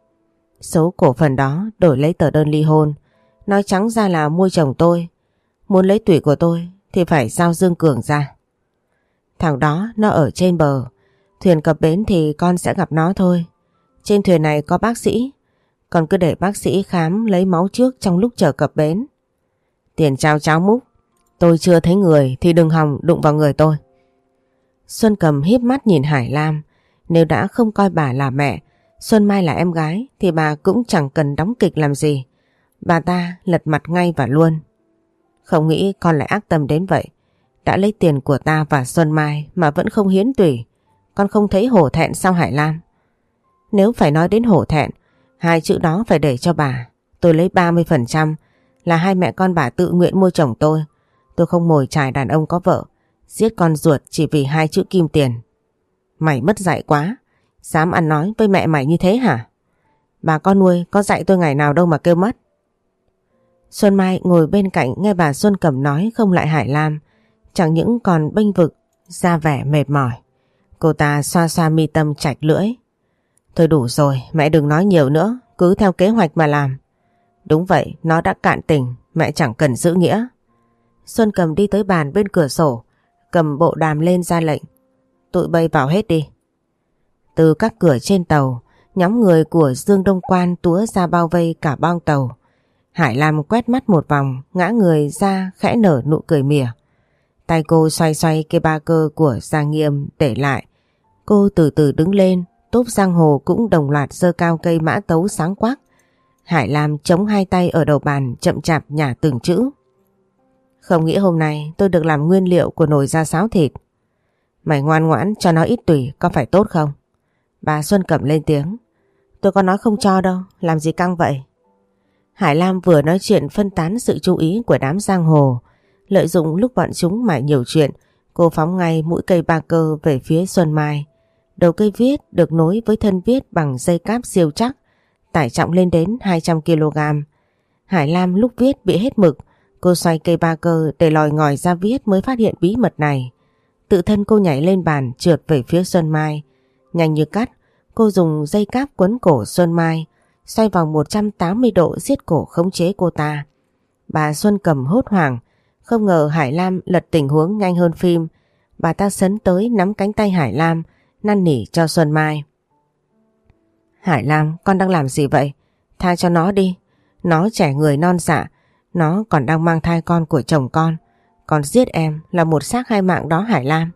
Số cổ phần đó đổi lấy tờ đơn ly hôn. Nói trắng ra là mua chồng tôi. Muốn lấy tùy của tôi thì phải giao Dương Cường ra. Thằng đó nó ở trên bờ. Thuyền cập bến thì con sẽ gặp nó thôi. Trên thuyền này có bác sĩ. Con cứ để bác sĩ khám lấy máu trước trong lúc chờ cập bến. Tiền trao cháo múc. Tôi chưa thấy người thì đừng hòng đụng vào người tôi. Xuân Cầm híp mắt nhìn Hải Lam. Nếu đã không coi bà là mẹ, Xuân Mai là em gái thì bà cũng chẳng cần đóng kịch làm gì. Bà ta lật mặt ngay và luôn. Không nghĩ con lại ác tâm đến vậy. Đã lấy tiền của ta và Xuân Mai mà vẫn không hiến tủy. Con không thấy hổ thẹn sao Hải Lam? Nếu phải nói đến hổ thẹn, hai chữ đó phải để cho bà. Tôi lấy ba mươi phần trăm là hai mẹ con bà tự nguyện mua chồng tôi. Tôi không mồi chài đàn ông có vợ, giết con ruột chỉ vì hai chữ kim tiền. Mày mất dạy quá, dám ăn nói với mẹ mày như thế hả? Bà con nuôi có dạy tôi ngày nào đâu mà kêu mất. Xuân Mai ngồi bên cạnh nghe bà Xuân Cầm nói không lại Hải Lam, chẳng những còn bênh vực, ra vẻ mệt mỏi. Cô ta xoa xoa mi tâm chạch lưỡi. Thôi đủ rồi, mẹ đừng nói nhiều nữa, cứ theo kế hoạch mà làm. Đúng vậy, nó đã cạn tình, mẹ chẳng cần giữ nghĩa. Xuân Cầm đi tới bàn bên cửa sổ, cầm bộ đàm lên ra lệnh. Tụi bay vào hết đi. Từ các cửa trên tàu, nhóm người của Dương Đông Quan túa ra bao vây cả boong tàu. Hải Lam quét mắt một vòng, ngã người ra khẽ nở nụ cười mỉa. Tay cô xoay xoay cây ba cơ của Gia Nghiêm để lại. Cô từ từ đứng lên, tốp giang hồ cũng đồng loạt giơ cao cây mã tấu sáng quắc. Hải Lam chống hai tay ở đầu bàn chậm chạp nhả từng chữ. Không nghĩ hôm nay tôi được làm nguyên liệu của nồi da sáo thịt. Mày ngoan ngoãn cho nó ít tùy có phải tốt không? Bà Xuân Cẩm lên tiếng. Tôi có nói không cho đâu, làm gì căng vậy? Hải Lam vừa nói chuyện phân tán sự chú ý của đám giang hồ. Lợi dụng lúc bọn chúng mải nhiều chuyện, cô phóng ngay mũi cây ba cơ về phía Xuân Mai. Đầu cây viết được nối với thân viết bằng dây cáp siêu chắc, tải trọng lên đến hai trăm ki lô gam. Hải Lam lúc viết bị hết mực, cô xoay cây ba cơ để lòi ngòi ra viết mới phát hiện bí mật này. Tự thân cô nhảy lên bàn trượt về phía Xuân Mai. Nhanh như cắt, cô dùng dây cáp quấn cổ Xuân Mai, xoay vòng một trăm tám mươi độ siết cổ khống chế cô ta. Bà Xuân Cầm hốt hoảng, không ngờ Hải Lam lật tình huống nhanh hơn phim. Bà ta sấn tới nắm cánh tay Hải Lam, năn nỉ cho Xuân Mai. Hải Lam, con đang làm gì vậy? Tha cho nó đi. Nó trẻ người non dạ, nó còn đang mang thai con của chồng con. Con giết em là một xác hai mạng đó Hải Lam.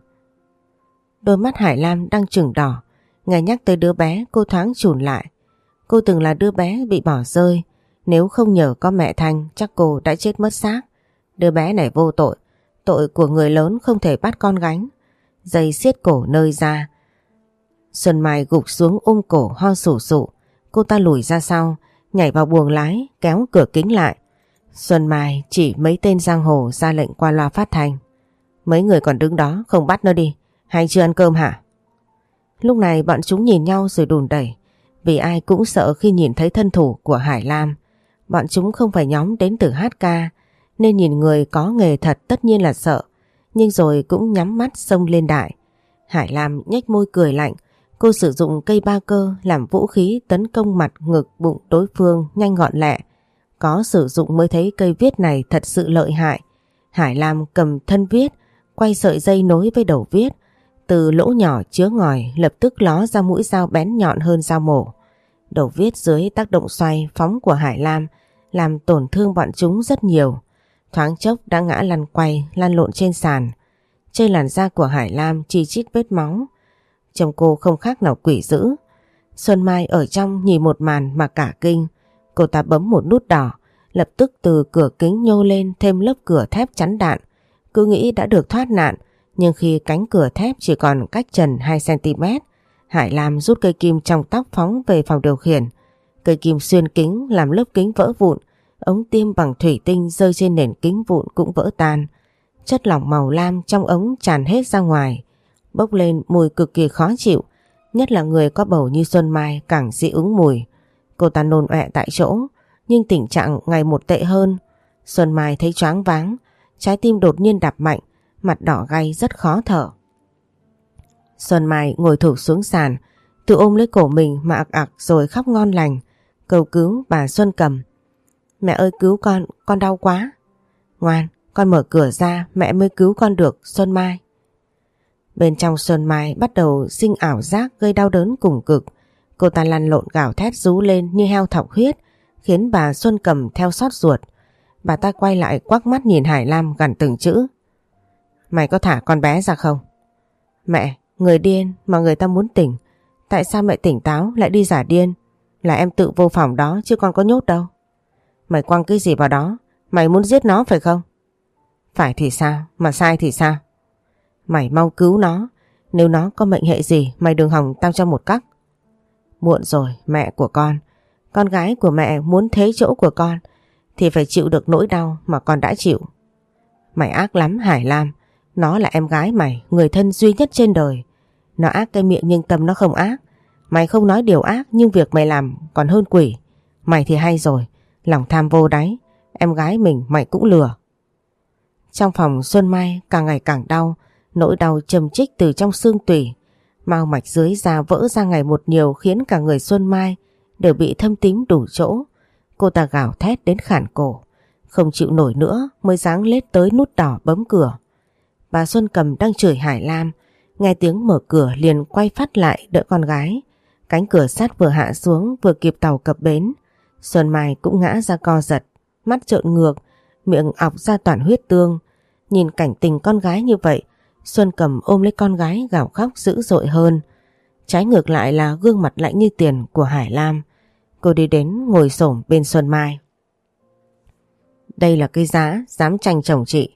Đôi mắt Hải Lam đang trừng đỏ, nghe nhắc tới đứa bé cô thoáng chùn lại. Cô từng là đứa bé bị bỏ rơi, nếu không nhờ có mẹ Thanh chắc cô đã chết mất xác. Đứa bé này vô tội, tội của người lớn không thể bắt con gánh. Dây siết cổ nơi ra. Xuân Mai gục xuống ôm cổ ho sù sụ. Cô ta lùi ra sau, nhảy vào buồng lái, kéo cửa kính lại. Xuân Mai chỉ mấy tên giang hồ ra lệnh qua loa phát thanh. Mấy người còn đứng đó không bắt nó đi, hay chưa ăn cơm hả? Lúc này bọn chúng nhìn nhau rồi đùn đẩy, vì ai cũng sợ khi nhìn thấy thân thủ của Hải Lam. Bọn chúng không phải nhóm đến từ hát ca, nên nhìn người có nghề thật tất nhiên là sợ, nhưng rồi cũng nhắm mắt xông lên đại. Hải Lam nhếch môi cười lạnh, cô sử dụng cây ba cơ làm vũ khí tấn công mặt ngực bụng đối phương nhanh gọn lẹ. Có sử dụng mới thấy cây viết này thật sự lợi hại. Hải Lam cầm thân viết, quay sợi dây nối với đầu viết. Từ lỗ nhỏ chứa ngòi lập tức ló ra mũi dao bén nhọn hơn dao mổ. Đầu viết dưới tác động xoay phóng của Hải Lam làm tổn thương bọn chúng rất nhiều. Thoáng chốc đã ngã lăn quay, lăn lộn trên sàn. Trên làn da của Hải Lam chi chít vết máu. Trông cô không khác nào quỷ dữ. Xuân Mai ở trong nhìn một màn mà cả kinh. Cô ta bấm một nút đỏ, lập tức từ cửa kính nhô lên thêm lớp cửa thép chắn đạn. Cứ nghĩ đã được thoát nạn, nhưng khi cánh cửa thép chỉ còn cách trần hai xăng-ti-mét, Hải Lam rút cây kim trong tóc phóng về phòng điều khiển. Cây kim xuyên kính làm lớp kính vỡ vụn, ống tiêm bằng thủy tinh rơi trên nền kính vụn cũng vỡ tan. Chất lỏng màu lam trong ống tràn hết ra ngoài, bốc lên mùi cực kỳ khó chịu, nhất là người có bầu như Xuân Mai càng dị ứng mùi. Cô ta nôn ọe tại chỗ, nhưng tình trạng ngày một tệ hơn. Xuân Mai thấy choáng váng, trái tim đột nhiên đập mạnh, mặt đỏ gay rất khó thở. Xuân Mai ngồi thụp xuống sàn, tự ôm lấy cổ mình mà ặc ặc rồi khóc ngon lành, cầu cứu bà Xuân Cầm. Mẹ ơi cứu con, con đau quá. Ngoan, con mở cửa ra mẹ mới cứu con được Xuân Mai. Bên trong Xuân Mai bắt đầu sinh ảo giác gây đau đớn cùng cực. Cô ta lăn lộn gào thét rú lên như heo thọc huyết, khiến bà Xuân Cầm theo xót ruột. Bà ta quay lại quắc mắt nhìn Hải Lam gằn từng chữ. Mày có thả con bé ra không? Mẹ, người điên mà người ta muốn tỉnh. Tại sao mẹ tỉnh táo lại đi giả điên? Là em tự vô phòng đó chứ con có nhốt đâu. Mày quăng cái gì vào đó? Mày muốn giết nó phải không? Phải thì sao? Mà sai thì sao? Mày mau cứu nó. Nếu nó có mệnh hệ gì mày đừng hòng tao cho một cắc. Muộn rồi mẹ của con. Con gái của mẹ muốn thế chỗ của con thì phải chịu được nỗi đau mà con đã chịu. Mày ác lắm Hải Lam. Nó là em gái mày, người thân duy nhất trên đời. Nó ác cái miệng nhưng tâm nó không ác. Mày không nói điều ác nhưng việc mày làm còn hơn quỷ. Mày thì hay rồi, lòng tham vô đáy. Em gái mình mày cũng lừa. Trong phòng Xuân Mai càng ngày càng đau, nỗi đau châm chích từ trong xương tủy. Mao mạch dưới da vỡ ra ngày một nhiều khiến cả người Xuân Mai đều bị thâm tím đủ chỗ. Cô ta gào thét đến khản cổ, không chịu nổi nữa mới giáng lết tới nút đỏ bấm cửa. Bà Xuân Cầm đang chửi Hải Lam, nghe tiếng mở cửa liền quay phát lại đỡ con gái. Cánh cửa sắt vừa hạ xuống vừa kịp tàu cập bến. Xuân Mai cũng ngã ra co giật, mắt trợn ngược, miệng ọc ra toàn huyết tương. Nhìn cảnh tình con gái như vậy, Xuân Cầm ôm lấy con gái gào khóc dữ dội hơn. Trái ngược lại là gương mặt lạnh như tiền của Hải Lam. Cô đi đến ngồi xổm bên Xuân Mai. Đây là cái giá dám tranh chồng chị.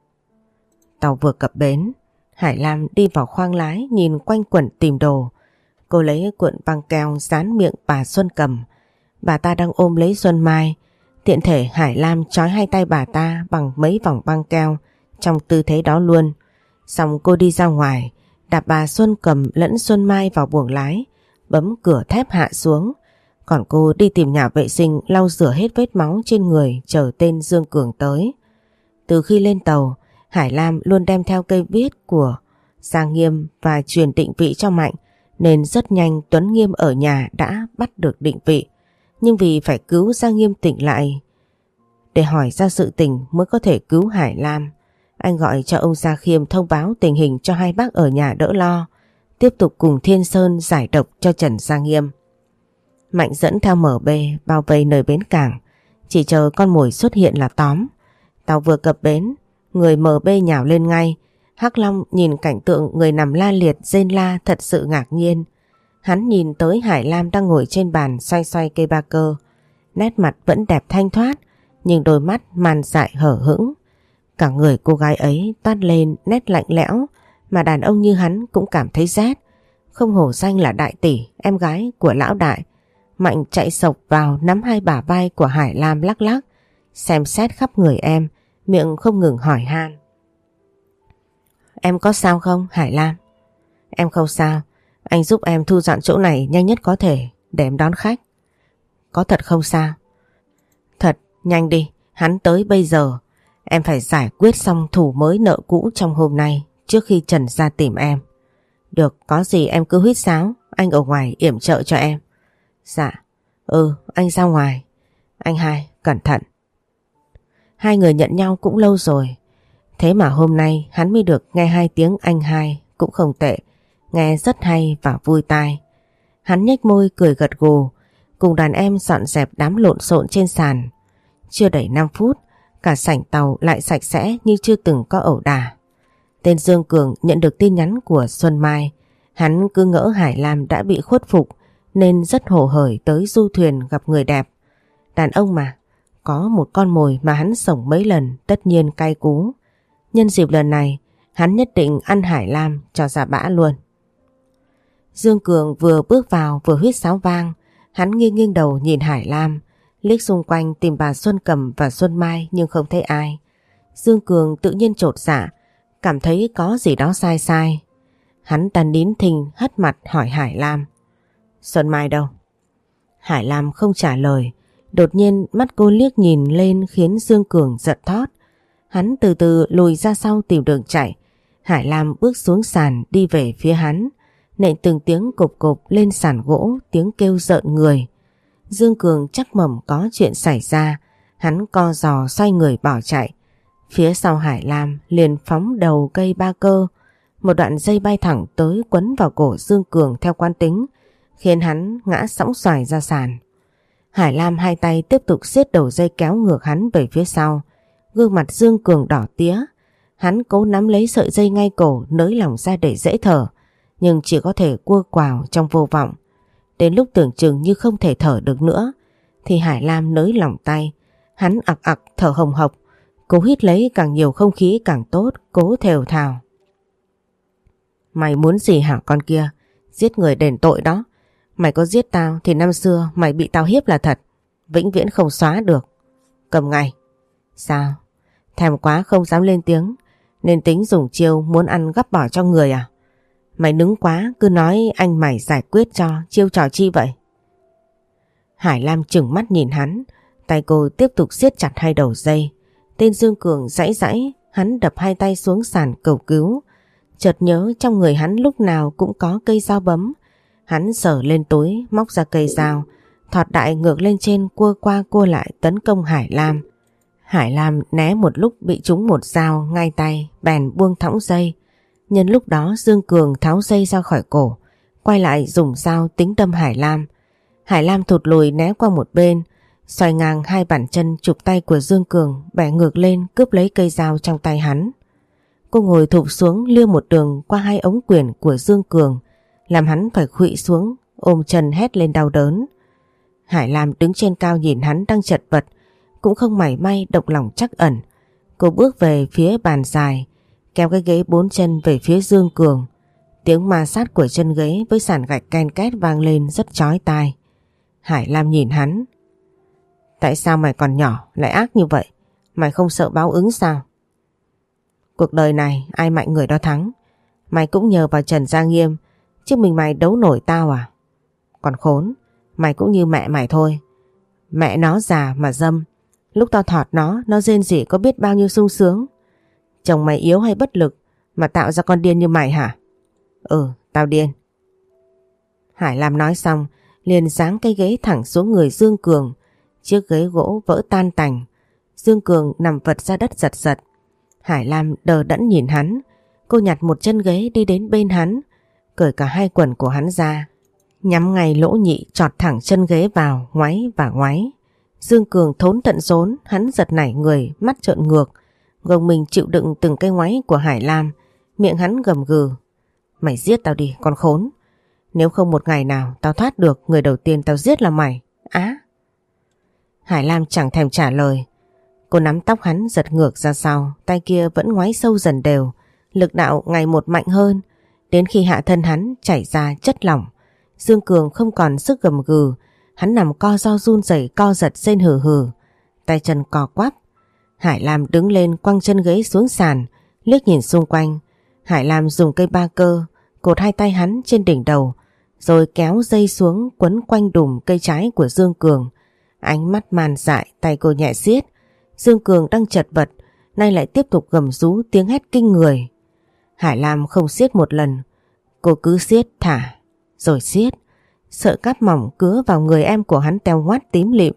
Tàu vừa cập bến, Hải Lam đi vào khoang lái nhìn quanh quẩn tìm đồ. Cô lấy cuộn băng keo dán miệng bà Xuân Cầm. Bà ta đang ôm lấy Xuân Mai. Tiện thể Hải Lam trói hai tay bà ta bằng mấy vòng băng keo trong tư thế đó luôn. Xong cô đi ra ngoài, đạp bà Xuân Cầm lẫn Xuân Mai vào buồng lái, bấm cửa thép hạ xuống. Còn cô đi tìm nhà vệ sinh lau rửa hết vết máu trên người chờ tên Dương Cường tới. Từ khi lên tàu, Hải Lam luôn đem theo cây viết của Giang Nghiêm và truyền định vị cho Mạnh, nên rất nhanh Tuấn Nghiêm ở nhà đã bắt được định vị. Nhưng vì phải cứu Giang Nghiêm tỉnh lại để hỏi ra sự tình mới có thể cứu Hải Lam, anh gọi cho ông Gia Khiêm thông báo tình hình cho hai bác ở nhà đỡ lo, tiếp tục cùng Thiên Sơn giải độc cho Trần Giang Nghiêm. Mạnh dẫn theo em bê bao vây nơi bến cảng, chỉ chờ con mồi xuất hiện là tóm. Tàu vừa cập bến, người em bê nhào lên ngay. Hắc Long nhìn cảnh tượng người nằm la liệt rên la thật sự ngạc nhiên. Hắn nhìn tới Hải Lam đang ngồi trên bàn xoay xoay cây ba cơ. Nét mặt vẫn đẹp thanh thoát, nhưng đôi mắt man dại hở hững. Cả người cô gái ấy toát lên nét lạnh lẽo mà đàn ông như hắn cũng cảm thấy rét. Không hổ danh là đại tỷ, em gái của lão đại. Mạnh chạy sộc vào nắm hai bả vai của Hải Lam lắc lắc, xem xét khắp người em, miệng không ngừng hỏi han. Em có sao không Hải Lam? Em không sao, anh giúp em thu dọn chỗ này nhanh nhất có thể để em đón khách. Có thật không sao? Thật, nhanh đi, hắn tới bây giờ. Em phải giải quyết xong thù mới nợ cũ trong hôm nay trước khi Trần ra tìm em. Được, có gì em cứ huýt sáo, anh ở ngoài yểm trợ cho em. Dạ, ừ, anh ra ngoài. Anh hai, cẩn thận. Hai người nhận nhau cũng lâu rồi, thế mà hôm nay hắn mới được nghe hai tiếng anh hai, cũng không tệ, nghe rất hay và vui tai. Hắn nhếch môi cười gật gù, cùng đàn em dọn dẹp đám lộn xộn trên sàn. Chưa đầy năm phút, cả sảnh tàu lại sạch sẽ như chưa từng có ẩu đả. Tên Dương Cường nhận được tin nhắn của Xuân Mai, hắn cứ ngỡ Hải Lam đã bị khuất phục nên rất hồ hởi tới du thuyền gặp người đẹp. Đàn ông mà, có một con mồi mà hắn sổng mấy lần tất nhiên cay cú. Nhân dịp lần này, hắn nhất định ăn Hải Lam cho ra bã luôn. Dương Cường vừa bước vào vừa huýt sáo vang, hắn nghiêng nghiêng đầu nhìn Hải Lam, liếc xung quanh tìm bà Xuân Cầm và Xuân Mai nhưng không thấy ai. Dương Cường tự nhiên chột dạ, cảm thấy có gì đó sai sai. Hắn ta nín thinh hất mặt hỏi Hải Lam. Xuân Mai đâu? Hải Lam không trả lời. Đột nhiên mắt cô liếc nhìn lên khiến Dương Cường giật thót. Hắn từ từ lùi ra sau tìm đường chạy. Hải Lam bước xuống sàn đi về phía hắn, nện từng tiếng cộp cộp lên sàn gỗ, tiếng kêu rợn người. Dương Cường chắc mẩm có chuyện xảy ra, hắn co giò xoay người bỏ chạy. Phía sau Hải Lam liền phóng đầu cây ba cơ, một đoạn dây bay thẳng tới quấn vào cổ Dương Cường theo quán tính, khiến hắn ngã sõng xoài ra sàn. Hải Lam hai tay tiếp tục siết đầu dây kéo ngược hắn về phía sau. Gương mặt Dương Cường đỏ tía, hắn cố nắm lấy sợi dây ngay cổ nới lỏng ra để dễ thở, nhưng chỉ có thể cua quào trong vô vọng. Đến lúc tưởng chừng như không thể thở được nữa thì Hải Lam nới lỏng tay, hắn ặc ặc thở hồng hộc, cố hít lấy càng nhiều không khí càng tốt, cố thều thào. Mày muốn gì hả con kia? Giết người đền tội đó. Mày có giết tao thì năm xưa mày bị tao hiếp là thật, vĩnh viễn không xóa được. Cầm ngay. Sao? Thèm quá không dám lên tiếng nên tính dùng chiêu muốn ăn gắp bỏ cho người à? Mày nứng quá, cứ nói anh mày giải quyết cho, chiêu trò chi vậy? Hải Lam trừng mắt nhìn hắn, tay cô tiếp tục siết chặt hai đầu dây. Tên Dương Cường giãy giãy, hắn đập hai tay xuống sàn cầu cứu. Chợt nhớ trong người hắn lúc nào cũng có cây dao bấm. Hắn sờ lên túi, móc ra cây dao, thọt đại ngược lên trên, cua qua cua lại tấn công Hải Lam. Hải Lam né một lúc bị trúng một dao ngay tay, bèn buông thõng dây. Nhân lúc đó Dương Cường tháo dây ra khỏi cổ, quay lại dùng dao tính đâm Hải Lam. Hải Lam thụt lùi né qua một bên, xoay ngang hai bàn chân chụp tay của Dương Cường, bẻ ngược lên cướp lấy cây dao trong tay hắn. Cô ngồi thụp xuống liêu một đường qua hai ống quyển của Dương Cường, làm hắn phải khuỵu xuống, ôm chân hét lên đau đớn. Hải Lam đứng trên cao nhìn hắn đang chật vật, cũng không mảy may động lòng trắc ẩn. Cô bước về phía bàn dài, kéo cái ghế bốn chân về phía Dương Cường. Tiếng ma sát của chân ghế với sàn gạch ken két vang lên rất chói tai. Hải Lam nhìn hắn. Tại sao mày còn nhỏ lại ác như vậy? Mày không sợ báo ứng sao? Cuộc đời này ai mạnh người đó thắng. Mày cũng nhờ vào Trần Gia Nghiêm, chứ mình mày đấu nổi tao à? Còn khốn, mày cũng như mẹ mày thôi. Mẹ nó già mà dâm, lúc tao thọt nó, nó rên rỉ có biết bao nhiêu sung sướng. Chồng mày yếu hay bất lực mà tạo ra con điên như mày hả? Ừ, tao điên. Hải Lam nói xong liền giáng cái ghế thẳng xuống người Dương Cường. Chiếc ghế gỗ vỡ tan tành. Dương Cường nằm vật ra đất giật giật. Hải Lam đờ đẫn nhìn hắn. Cô nhặt một chân ghế đi đến bên hắn, cởi cả hai quần của hắn ra, nhắm ngay lỗ nhị chọt thẳng chân ghế vào, ngoáy và ngoáy. Dương Cường thốn tận rốn, hắn giật nảy người, mắt trợn ngược, gồng mình chịu đựng từng cái ngoáy của Hải Lam. Miệng hắn gầm gừ: "Mày giết tao đi, con khốn. Nếu không một ngày nào tao thoát được, người đầu tiên tao giết là mày." Á! Hải Lam chẳng thèm trả lời. Cô nắm tóc hắn giật ngược ra sau, tay kia vẫn ngoáy sâu dần đều, lực đạo ngày một mạnh hơn, đến khi hạ thân hắn chảy ra chất lỏng. Dương Cường không còn sức gầm gừ, hắn nằm co ro run rẩy, co giật rên hừ hừ, tay chân co quắp. Hải Lam đứng lên quăng chân ghế xuống sàn, liếc nhìn xung quanh. Hải Lam dùng cây ba cơ cột hai tay hắn trên đỉnh đầu, rồi kéo dây xuống quấn quanh đùm cây trái của Dương Cường. Ánh mắt màn dại, tay cô nhẹ siết. Dương Cường đang chật vật, nay lại tiếp tục gầm rú tiếng hét kinh người. Hải Lam không siết một lần, cô cứ siết thả rồi siết. Sợi cáp mỏng cứa vào người em của hắn teo ngoắt tím lịm.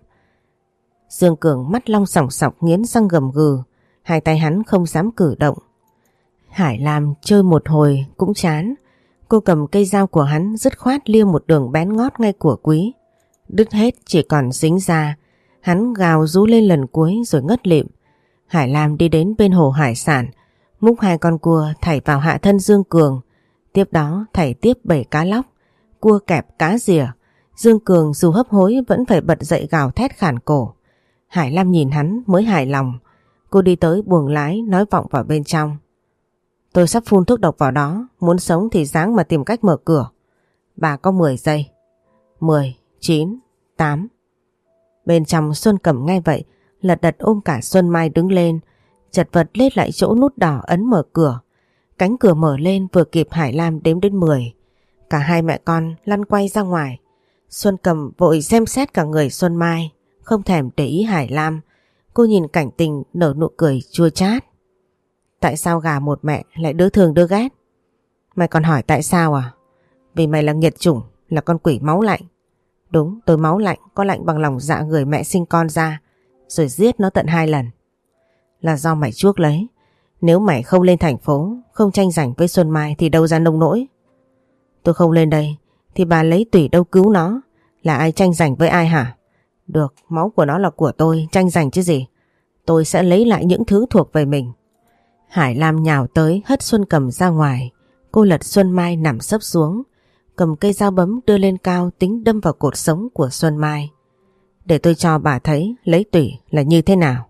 Dương Cường mắt long sòng sọc nghiến răng gầm gừ, hai tay hắn không dám cử động. Hải Lam chơi một hồi cũng chán, cô cầm cây dao của hắn dứt khoát lia một đường bén ngót ngay của quý. Đứt hết chỉ còn dính ra, hắn gào rú lên lần cuối rồi ngất lịm. Hải Lam đi đến bên hồ hải sản, múc hai con cua thảy vào hạ thân Dương Cường. Tiếp đó thảy tiếp bảy cá lóc, cua kẹp cá rìa. Dương Cường dù hấp hối vẫn phải bật dậy gào thét khản cổ. Hải Lam nhìn hắn mới hài lòng. Cô đi tới buồng lái nói vọng vào bên trong: "Tôi sắp phun thuốc độc vào đó, muốn sống thì ráng mà tìm cách mở cửa. Bà có mười giây. Mười, chín, tám." Bên trong Xuân Cẩm nghe vậy lật đật ôm cả Xuân Mai đứng lên, chật vật lết lại chỗ nút đỏ ấn mở cửa. Cánh cửa mở lên vừa kịp Hải Lam đếm đến mười. Cả hai mẹ con lăn quay ra ngoài. Xuân Cẩm vội xem xét cả người Xuân Mai, không thèm để ý Hải Lam. Cô nhìn cảnh tình nở nụ cười chua chát. Tại sao gà một mẹ lại đứa thường đứa ghét? Mày còn hỏi tại sao à? Vì mày là nghiệt chủng, là con quỷ máu lạnh. Đúng, tôi máu lạnh, có lạnh bằng lòng dạ người mẹ sinh con ra, rồi giết nó tận hai lần. Là do mày chuốc lấy. Nếu mày không lên thành phố, không tranh giành với Xuân Mai thì đâu ra nông nỗi. Tôi không lên đây thì bà lấy tủy đâu cứu nó. Là ai tranh giành với ai hả? Được, máu của nó là của tôi, tranh giành chứ gì. Tôi sẽ lấy lại những thứ thuộc về mình. Hải Lam nhào tới hất Xuân Cẩm ra ngoài. Cô lật Xuân Mai nằm sấp xuống, cầm cây dao bấm đưa lên cao tính đâm vào cột sống của Xuân Mai. Để tôi cho bà thấy lấy tủy là như thế nào.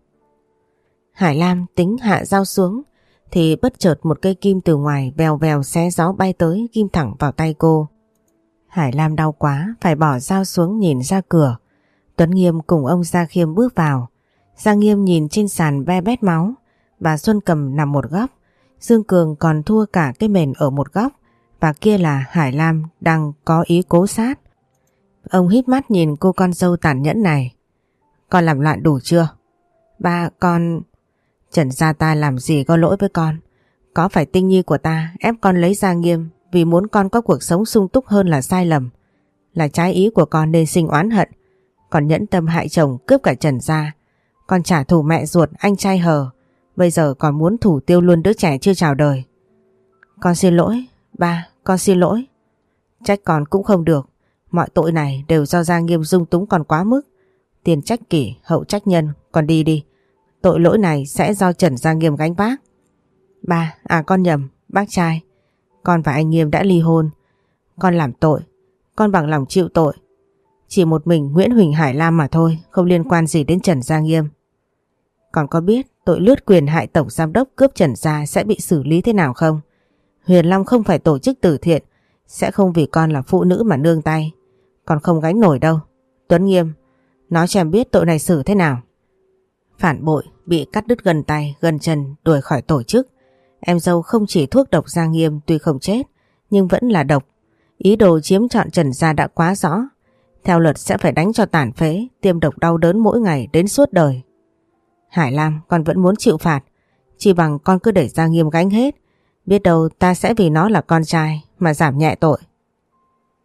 Hải Lam tính hạ dao xuống thì bất chợt một cây kim từ ngoài vèo vèo xé gió bay tới, ghim thẳng vào tay cô. Hải Lam đau quá phải bỏ dao xuống nhìn ra cửa. Tuấn Nghiêm cùng ông Gia Khiêm bước vào. Gia Nghiêm nhìn trên sàn be bét máu, bà Xuân Cẩm nằm một góc, Dương Cường còn thua cả cái mền ở một góc, và kia là Hải Lam đang có ý cố sát. Ông híp mắt nhìn cô con dâu tàn nhẫn này. Con làm loạn đủ chưa? Ba, con... Trần gia ta làm gì có lỗi với con. Có phải Tinh Nhi của ta ép con lấy Gia Nghiêm vì muốn con có cuộc sống sung túc hơn là sai lầm, là trái ý của con nên sinh oán hận. Còn nhẫn tâm hại chồng cướp cả Trần gia. Con trả thù mẹ ruột anh trai hờ, bây giờ còn muốn thủ tiêu luôn đứa trẻ chưa chào đời. Con xin lỗi, ba, con xin lỗi. Trách con cũng không được. Mọi tội này đều do Gia Nghiêm dung túng còn quá mức. Tiền trách kỷ, hậu trách nhân, con đi đi. Tội lỗi này sẽ do Trần Gia Nghiêm gánh vác. Ba, à con nhầm, bác trai. Con và anh Nghiêm đã ly hôn. Con làm tội, con bằng lòng chịu tội. Chỉ một mình Nguyễn Huỳnh Hải Lam mà thôi, không liên quan gì đến Trần Gia Nghiêm. Con có biết tội lướt quyền hại tổng giám đốc cướp Trần Gia sẽ bị xử lý thế nào không? Huyền Long không phải tổ chức từ thiện, sẽ không vì con là phụ nữ mà nương tay. Con không gánh nổi đâu. Tuấn Nghiêm, nói cho em biết tội này xử thế nào. Phản bội, bị cắt đứt gân tay, gân chân, đuổi khỏi tổ chức. Em dâu không chỉ thuốc độc Gia Nghiêm tuy không chết, nhưng vẫn là độc. Ý đồ chiếm trọn Trần Gia đã quá rõ. Theo luật sẽ phải đánh cho tàn phế, tiêm độc đau đớn mỗi ngày đến suốt đời. Hải Lam, con vẫn muốn chịu phạt. Chỉ bằng con cứ để Gia Nghiêm gánh hết. Biết đâu ta sẽ vì nó là con trai mà giảm nhẹ tội.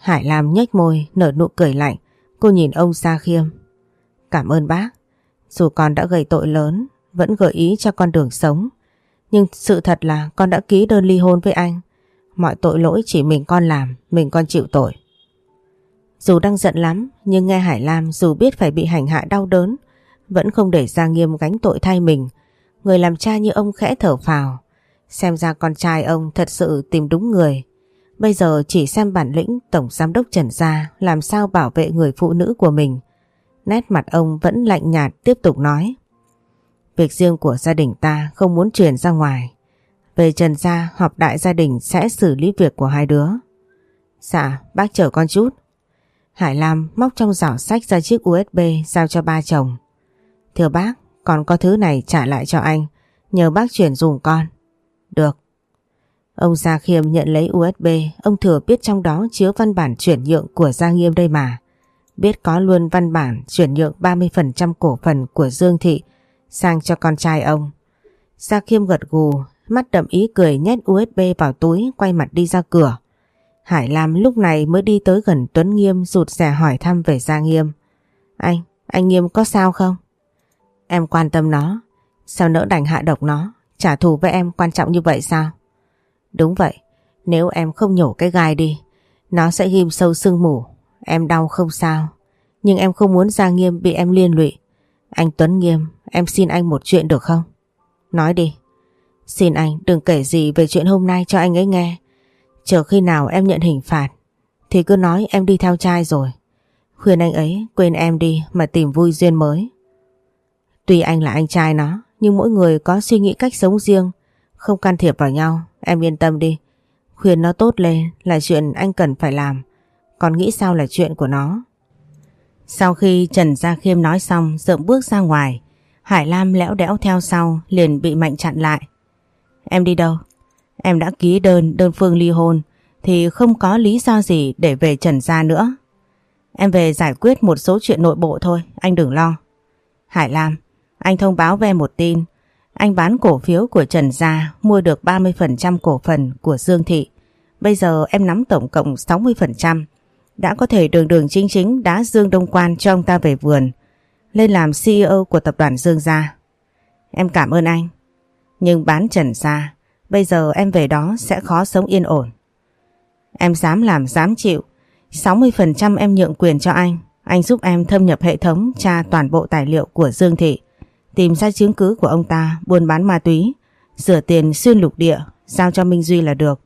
Hải Lam nhếch môi nở nụ cười lạnh. Cô nhìn ông Gia Khiêm. Cảm ơn bác. Dù con đã gây tội lớn, vẫn gợi ý cho con đường sống. Nhưng sự thật là con đã ký đơn ly hôn với anh. Mọi tội lỗi chỉ mình con làm, mình con chịu tội. Dù đang giận lắm, nhưng nghe Hải Lam dù biết phải bị hành hạ đau đớn, vẫn không để Gia Nghiêm gánh tội thay mình. Người làm cha như ông khẽ thở phào. Xem ra con trai ông thật sự tìm đúng người. Bây giờ chỉ xem bản lĩnh Tổng Giám đốc Trần Gia làm sao bảo vệ người phụ nữ của mình. Nét mặt ông vẫn lạnh nhạt tiếp tục nói. Việc riêng của gia đình ta không muốn truyền ra ngoài. Về Trần Gia họp đại gia đình sẽ xử lý việc của hai đứa. Dạ, bác chờ con chút. Hải Lam móc trong giỏ sách ra chiếc u ét bê giao cho ba chồng. Thưa bác, con có thứ này trả lại cho anh. Nhờ bác chuyển dùm con. Được. Ông Gia Khiêm nhận lấy u ét bê. Ông thừa biết trong đó chứa văn bản chuyển nhượng của Gia Nghiêm đây mà. Biết có luôn văn bản chuyển nhượng ba mươi phần trăm cổ phần của Dương Thị sang cho con trai ông. Gia Khiêm gật gù, mắt đậm ý cười nhét u ét bê vào túi, quay mặt đi ra cửa. Hải Lam lúc này mới đi tới gần Tuấn Nghiêm, rụt rè hỏi thăm về Gia Nghiêm. Anh, anh Nghiêm có sao không? Em quan tâm nó, sao nỡ đành hạ độc nó? Trả thù với em quan trọng như vậy sao? Đúng vậy, nếu em không nhổ cái gai đi, nó sẽ ghim sâu xương mủ. Em đau không sao, nhưng em không muốn Gia Nghiêm bị em liên lụy. Anh Tuấn Nghiêm, em xin anh một chuyện được không? Nói đi. Xin anh đừng kể gì về chuyện hôm nay cho anh ấy nghe. Chờ khi nào em nhận hình phạt thì cứ nói em đi theo trai rồi. Khuyên anh ấy quên em đi mà tìm vui duyên mới. Tuy anh là anh trai nó, nhưng mỗi người có suy nghĩ cách sống riêng, không can thiệp vào nhau. Em yên tâm đi. Khuyên nó tốt lên là chuyện anh cần phải làm, còn nghĩ sao là chuyện của nó. Sau khi Trần Gia Khiêm nói xong, dậm bước ra ngoài. Hải Lam lẽo đẽo theo sau, liền bị Mạnh chặn lại. Em đi đâu? Em đã ký đơn đơn phương ly hôn thì không có lý do gì để về Trần Gia nữa. Em về giải quyết một số chuyện nội bộ thôi, anh đừng lo. Hải Lam, anh thông báo với em một tin. Anh bán cổ phiếu của Trần Gia, mua được ba mươi phần trăm cổ phần của Dương Thị. Bây giờ em nắm tổng cộng sáu mươi phần trăm. Đã có thể đường đường chính chính đá Dương Đông Quan cho ông ta về vườn, lên làm xê e ô của tập đoàn Dương Gia. Em cảm ơn anh. Nhưng bán Trần Gia, bây giờ em về đó sẽ khó sống yên ổn. Em dám làm dám chịu. sáu mươi phần trăm em nhượng quyền cho anh. Anh giúp em thâm nhập hệ thống tra toàn bộ tài liệu của Dương Thị, tìm ra chứng cứ của ông ta buôn bán ma túy, rửa tiền xuyên lục địa, giao cho Minh Duy là được.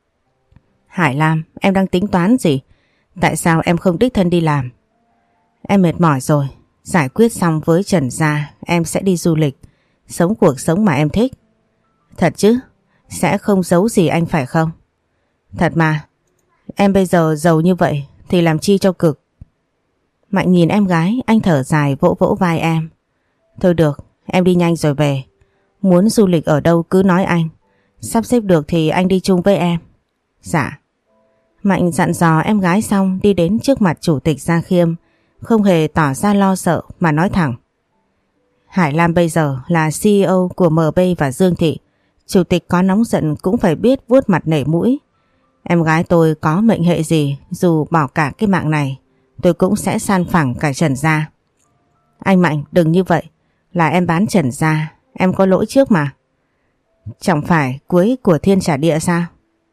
Hải Lam, em đang tính toán gì? Tại sao em không đích thân đi làm? Em mệt mỏi rồi. Giải quyết xong với Trần Gia, em sẽ đi du lịch, sống cuộc sống mà em thích. Thật chứ? Sẽ không giấu gì anh phải không? Thật mà. Em bây giờ giàu như vậy thì làm chi cho cực. Mạnh nhìn em gái, anh thở dài vỗ vỗ vai em. Thôi được, em đi nhanh rồi về. Muốn du lịch ở đâu cứ nói anh. Sắp xếp được thì anh đi chung với em. Dạ. Mạnh dặn dò em gái xong đi đến trước mặt chủ tịch Gia Khiêm, không hề tỏ ra lo sợ mà nói thẳng. Hải Lam bây giờ là xê e ô của em bê và Dương Thị. Chủ tịch có nóng giận cũng phải biết vuốt mặt nể mũi. Em gái tôi có mệnh hệ gì, dù bỏ cả cái mạng này, tôi cũng sẽ san phẳng cả Trần Gia. Anh Mạnh đừng như vậy. Là em bán Trần Gia, em có lỗi trước mà. Chẳng phải cuối của thiên trả địa sao?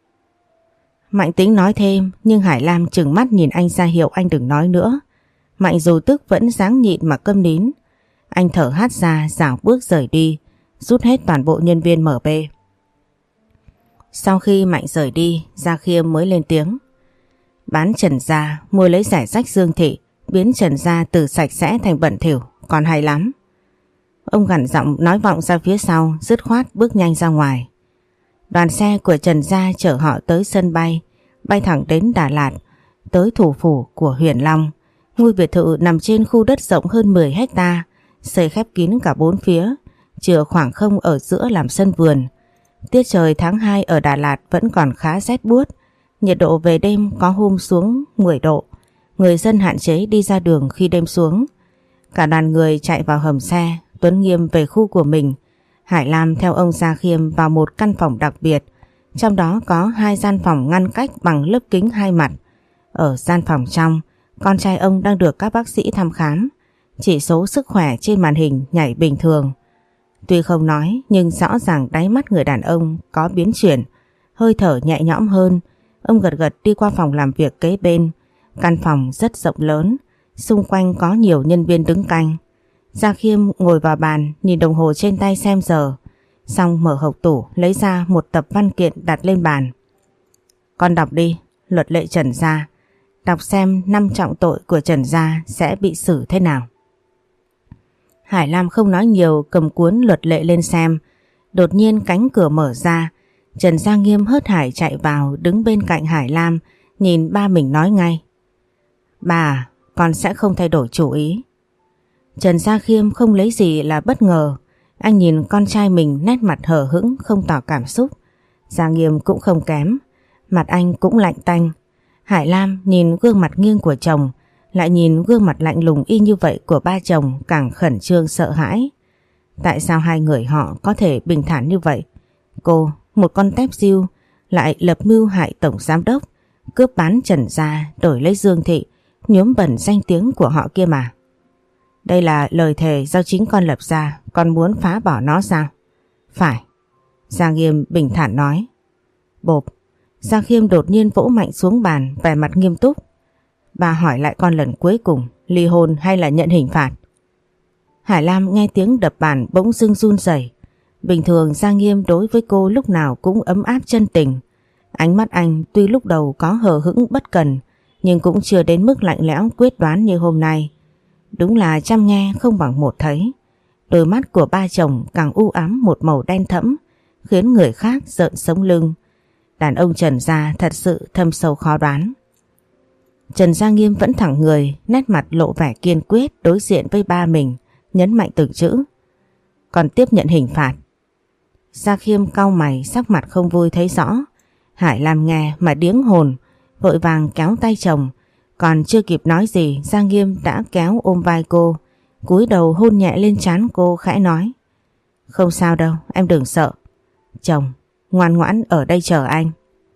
Mạnh tính nói thêm, nhưng Hải Lam trừng mắt nhìn anh ra hiệu anh đừng nói nữa. Mạnh dù tức vẫn dáng nhịn mà câm nín. Anh thở hắt ra rảo bước rời đi, rút hết toàn bộ nhân viên em bê. Sau khi Mạnh rời đi, Gia Khiêm mới lên tiếng. Bán Trần Gia, mua lấy rải rách Dương Thị, biến Trần Gia từ sạch sẽ thành bẩn thỉu, còn hay lắm. Ông gằn giọng nói vọng ra phía sau, dứt khoát bước nhanh ra ngoài. Đoàn xe của Trần Gia chở họ tới sân bay, bay thẳng đến Đà Lạt, tới thủ phủ của Huyền Long. Ngôi biệt thự nằm trên khu đất rộng hơn mười hecta, xây khép kín cả bốn phía, chừa khoảng không ở giữa làm sân vườn. Tiết trời tháng hai ở Đà Lạt vẫn còn khá rét buốt, nhiệt độ về đêm có hôm xuống mười độ. Người dân hạn chế đi ra đường khi đêm xuống. Cả đoàn người chạy vào hầm xe, Tuấn Nghiêm về khu của mình. Hải Lam theo ông Gia Khiêm vào một căn phòng đặc biệt, trong đó có hai gian phòng ngăn cách bằng lớp kính hai mặt. Ở gian phòng trong, con trai ông đang được các bác sĩ thăm khám. Chỉ số sức khỏe trên màn hình nhảy bình thường. Tuy không nói nhưng rõ ràng đáy mắt người đàn ông có biến chuyển, hơi thở nhẹ nhõm hơn. Ông gật gật đi qua phòng làm việc kế bên. Căn phòng rất rộng lớn, xung quanh có nhiều nhân viên đứng canh. Gia Khiêm ngồi vào bàn nhìn đồng hồ trên tay xem giờ, xong mở hộc tủ lấy ra một tập văn kiện đặt lên bàn. Con đọc đi, luật lệ Trần gia, đọc xem năm trọng tội của Trần gia sẽ bị xử thế nào. Hải Lam không nói nhiều, cầm cuốn luật lệ lên xem. Đột nhiên cánh cửa mở ra, Trần Gia Nghiêm hớt hải chạy vào đứng bên cạnh Hải Lam, nhìn ba mình nói ngay. Bà, con sẽ không thay đổi chủ ý. Trần Gia Khiêm không lấy gì là bất ngờ. Anh nhìn con trai mình nét mặt hờ hững không tỏ cảm xúc. Gia Nghiêm cũng không kém, mặt anh cũng lạnh tanh. Hải Lam nhìn gương mặt nghiêng của chồng, lại nhìn gương mặt lạnh lùng y như vậy của ba chồng, càng khẩn trương sợ hãi. Tại sao hai người họ có thể bình thản như vậy? Cô, một con tép diêu, lại lập mưu hại tổng giám đốc, cướp bán Trần gia đổi lấy Dương Thị, nhuốm bẩn danh tiếng của họ kia mà. Đây là lời thề do chính con lập ra, con muốn phá bỏ nó sao? Phải. Gia Nghiêm bình thản nói. Bộp. Gia Khiêm đột nhiên vỗ mạnh xuống bàn, vẻ mặt nghiêm túc. Bà hỏi lại con lần cuối cùng, ly hôn hay là nhận hình phạt? Hải Lam nghe tiếng đập bàn bỗng dưng run rẩy. Bình thường Gia Nghiêm đối với cô lúc nào cũng ấm áp chân tình. Ánh mắt anh tuy lúc đầu có hờ hững bất cần, nhưng cũng chưa đến mức lạnh lẽo quyết đoán như hôm nay. Đúng là trăm nghe không bằng một thấy. Đôi mắt của ba chồng càng u ám một màu đen thẫm, khiến người khác rợn sống lưng. Đàn ông Trần gia thật sự thâm sâu khó đoán. Trần Gia Nghiêm vẫn thẳng người, nét mặt lộ vẻ kiên quyết đối diện với ba mình, nhấn mạnh từng chữ. Còn tiếp nhận hình phạt. Gia Khiêm cau mày, sắc mặt không vui thấy rõ. Hải Lam nghe mà điếng hồn, vội vàng kéo tay chồng. Còn chưa kịp nói gì, Gia Nghiêm đã kéo ôm vai cô, cúi đầu hôn nhẹ lên trán cô, khẽ nói. Không sao đâu, em đừng sợ. Chồng, ngoan ngoãn ở đây chờ anh.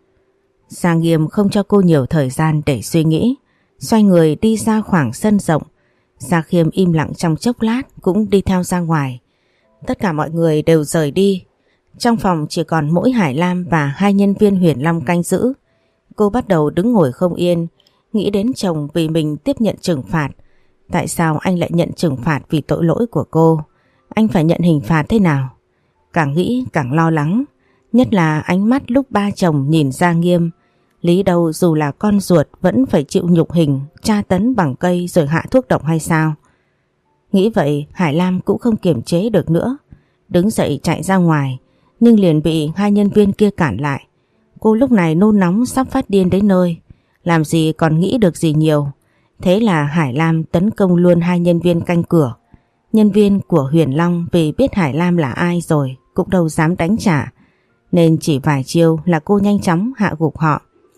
Gia Nghiêm không cho cô nhiều thời gian để suy nghĩ, xoay người đi ra khoảng sân rộng. Gia Khiêm im lặng trong chốc lát cũng đi theo ra ngoài. Tất cả mọi người đều rời đi. Trong phòng chỉ còn mỗi Hải Lam và hai nhân viên Huyền Long canh giữ. Cô bắt đầu đứng ngồi không yên, nghĩ đến chồng vì mình tiếp nhận trừng phạt. Tại sao anh lại nhận trừng phạt vì tội lỗi của cô? Anh phải nhận hình phạt thế nào? Càng nghĩ càng lo lắng. Nhất là ánh mắt lúc ba chồng nhìn Gia Nghiêm. Lý đâu dù là con ruột vẫn phải chịu nhục hình, tra tấn bằng cây rồi hạ thuốc độc hay sao? Nghĩ vậy Hải Lam cũng không kiềm chế được nữa. Đứng dậy chạy ra ngoài, nhưng liền bị hai nhân viên kia cản lại. Cô lúc này nôn nóng sắp phát điên đến nơi, làm gì còn nghĩ được gì nhiều. Thế là Hải Lam tấn công luôn hai nhân viên canh cửa. Nhân viên của Huyền Long vì biết Hải Lam là ai rồi cũng đâu dám đánh trả, nên chỉ vài chiêu là cô nhanh chóng hạ gục họ.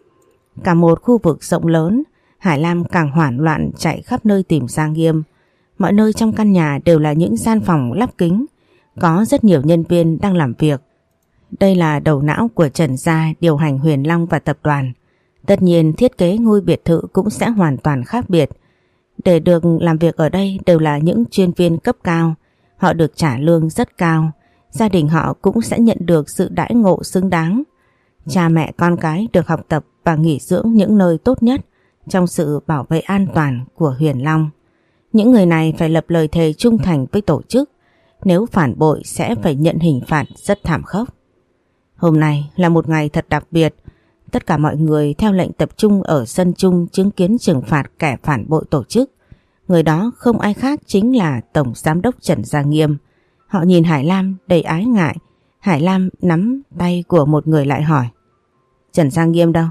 Cả một khu vực rộng lớn, Hải Lam càng hoảng loạn chạy khắp nơi tìm Gia Nghiêm. Mọi nơi trong căn nhà đều là những gian phòng lắp kính, có rất nhiều nhân viên đang làm việc. Đây là đầu não của Trần gia điều hành Huyền Long và tập đoàn. Tất nhiên thiết kế ngôi biệt thự cũng sẽ hoàn toàn khác biệt. Để được làm việc ở đây đều là những chuyên viên cấp cao, họ được trả lương rất cao, gia đình họ cũng sẽ nhận được sự đãi ngộ xứng đáng. Cha mẹ con cái được học tập và nghỉ dưỡng những nơi tốt nhất trong sự bảo vệ an toàn của Huyền Long. Những người này phải lập lời thề trung thành với tổ chức, nếu phản bội sẽ phải nhận hình phạt rất thảm khốc. Hôm nay là một ngày thật đặc biệt. Tất cả mọi người theo lệnh tập trung ở sân chung chứng kiến trừng phạt kẻ phản bội tổ chức. Người đó không ai khác chính là Tổng Giám đốc Trần Gia Nghiêm. Họ nhìn Hải Lam đầy ái ngại. Hải Lam nắm tay của một người lại hỏi. Trần Gia Nghiêm đâu?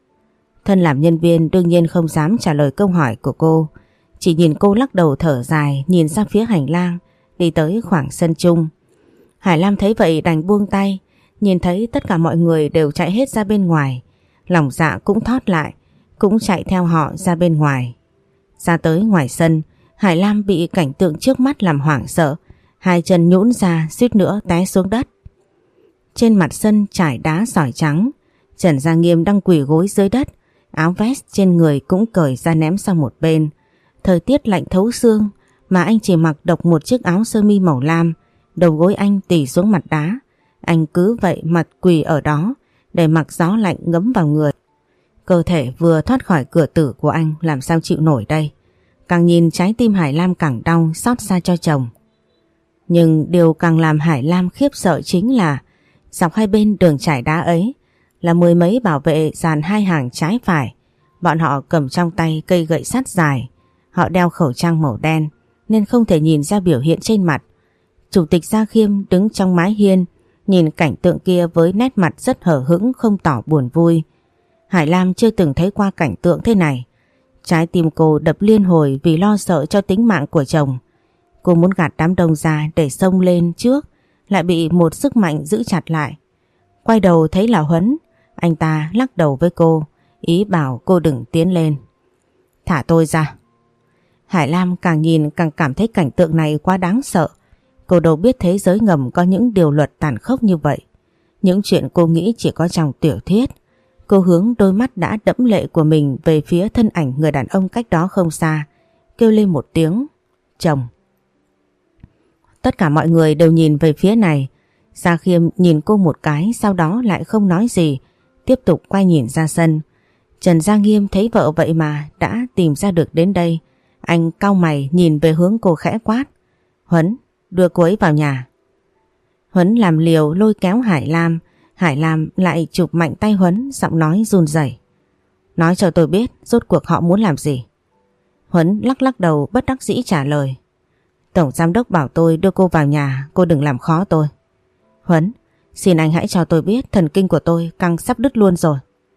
Thân làm nhân viên đương nhiên không dám trả lời câu hỏi của cô. Chỉ nhìn cô lắc đầu thở dài, nhìn ra phía hành lang, đi tới khoảng sân chung. Hải Lam thấy vậy đành buông tay. Nhìn thấy tất cả mọi người đều chạy hết ra bên ngoài, lòng dạ cũng thót lại, cũng chạy theo họ ra bên ngoài. Ra tới ngoài sân, Hải Lam bị cảnh tượng trước mắt làm hoảng sợ, hai chân nhũn ra suýt nữa té xuống đất. Trên mặt sân trải đá sỏi trắng, Trần Gia Nghiêm đang quỳ gối dưới đất, Áo vest trên người cũng cởi ra ném sang một bên. Thời tiết lạnh thấu xương mà anh chỉ mặc độc một chiếc áo sơ mi màu lam, đầu gối anh tì xuống mặt đá. Anh cứ vậy mặt quỳ ở đó để mặc gió lạnh ngấm vào người. Cơ thể vừa thoát khỏi cửa tử của anh làm sao chịu nổi đây. Càng nhìn trái tim Hải Lam càng đau xót xa cho chồng. Nhưng điều càng làm Hải Lam khiếp sợ chính là dọc hai bên đường trải đá ấy là mười mấy bảo vệ dàn hai hàng trái phải. Bọn họ cầm trong tay cây gậy sắt dài. Họ đeo khẩu trang màu đen nên không thể nhìn ra biểu hiện trên mặt. Chủ tịch Gia Khiêm đứng trong mái hiên nhìn cảnh tượng kia với nét mặt rất hờ hững, không tỏ buồn vui. Hải Lam chưa từng thấy qua cảnh tượng thế này. Trái tim cô đập liên hồi vì lo sợ cho tính mạng của chồng. Cô muốn gạt đám đông ra để xông lên trước, lại bị một sức mạnh giữ chặt lại. Quay đầu thấy là Huấn, anh ta lắc đầu với cô, ý bảo cô đừng tiến lên. Thả tôi ra. Hải Lam càng nhìn càng cảm thấy cảnh tượng này quá đáng sợ. Cô đâu biết thế giới ngầm có những điều luật tàn khốc như vậy. Những chuyện cô nghĩ chỉ có trong tiểu thuyết. Cô hướng đôi mắt đã đẫm lệ của mình về phía thân ảnh người đàn ông cách đó không xa, kêu lên một tiếng, chồng. Tất cả mọi người đều nhìn về phía này. Gia Khiêm nhìn cô một cái, sau đó lại không nói gì, tiếp tục quay nhìn ra sân. Trần Gia Nghiêm thấy vợ vậy mà đã tìm ra được đến đây. Anh cau mày nhìn về hướng cô khẽ quát. Huấn, đưa cô ấy vào nhà. Huấn làm liều lôi kéo Hải Lam. Hải Lam lại chụp mạnh tay Huấn, giọng nói run rẩy. Nói cho tôi biết rốt cuộc họ muốn làm gì. Huấn lắc lắc đầu bất đắc dĩ trả lời. Tổng giám đốc bảo tôi đưa cô vào nhà, cô đừng làm khó tôi. Huấn, xin anh hãy cho tôi biết, thần kinh của tôi căng sắp đứt luôn rồi.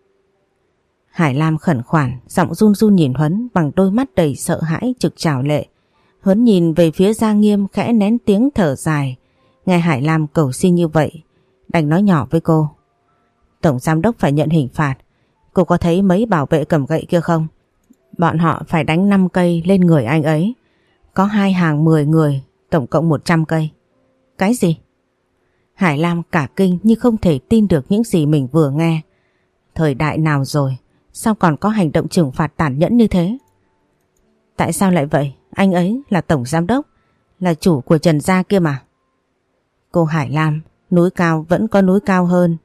Hải Lam khẩn khoản, giọng run run nhìn Huấn bằng đôi mắt đầy sợ hãi trực trào lệ. Huấn nhìn về phía Gia Nghiêm khẽ nén tiếng thở dài. Nghe Hải Lam cầu xin như vậy, đành nói nhỏ với cô. Tổng giám đốc phải nhận hình phạt. Cô có thấy mấy bảo vệ cầm gậy kia không? Bọn họ phải đánh năm cây lên người anh ấy. Có hai hàng mười người, tổng cộng một trăm cây. Cái gì? Hải Lam cả kinh như không thể tin được những gì mình vừa nghe. Thời đại nào rồi, sao còn có hành động trừng phạt tàn nhẫn như thế? Tại sao lại vậy? Anh ấy là tổng giám đốc, là chủ của Trần Gia kia mà. Cô Hải Lam, núi cao vẫn có núi cao hơn.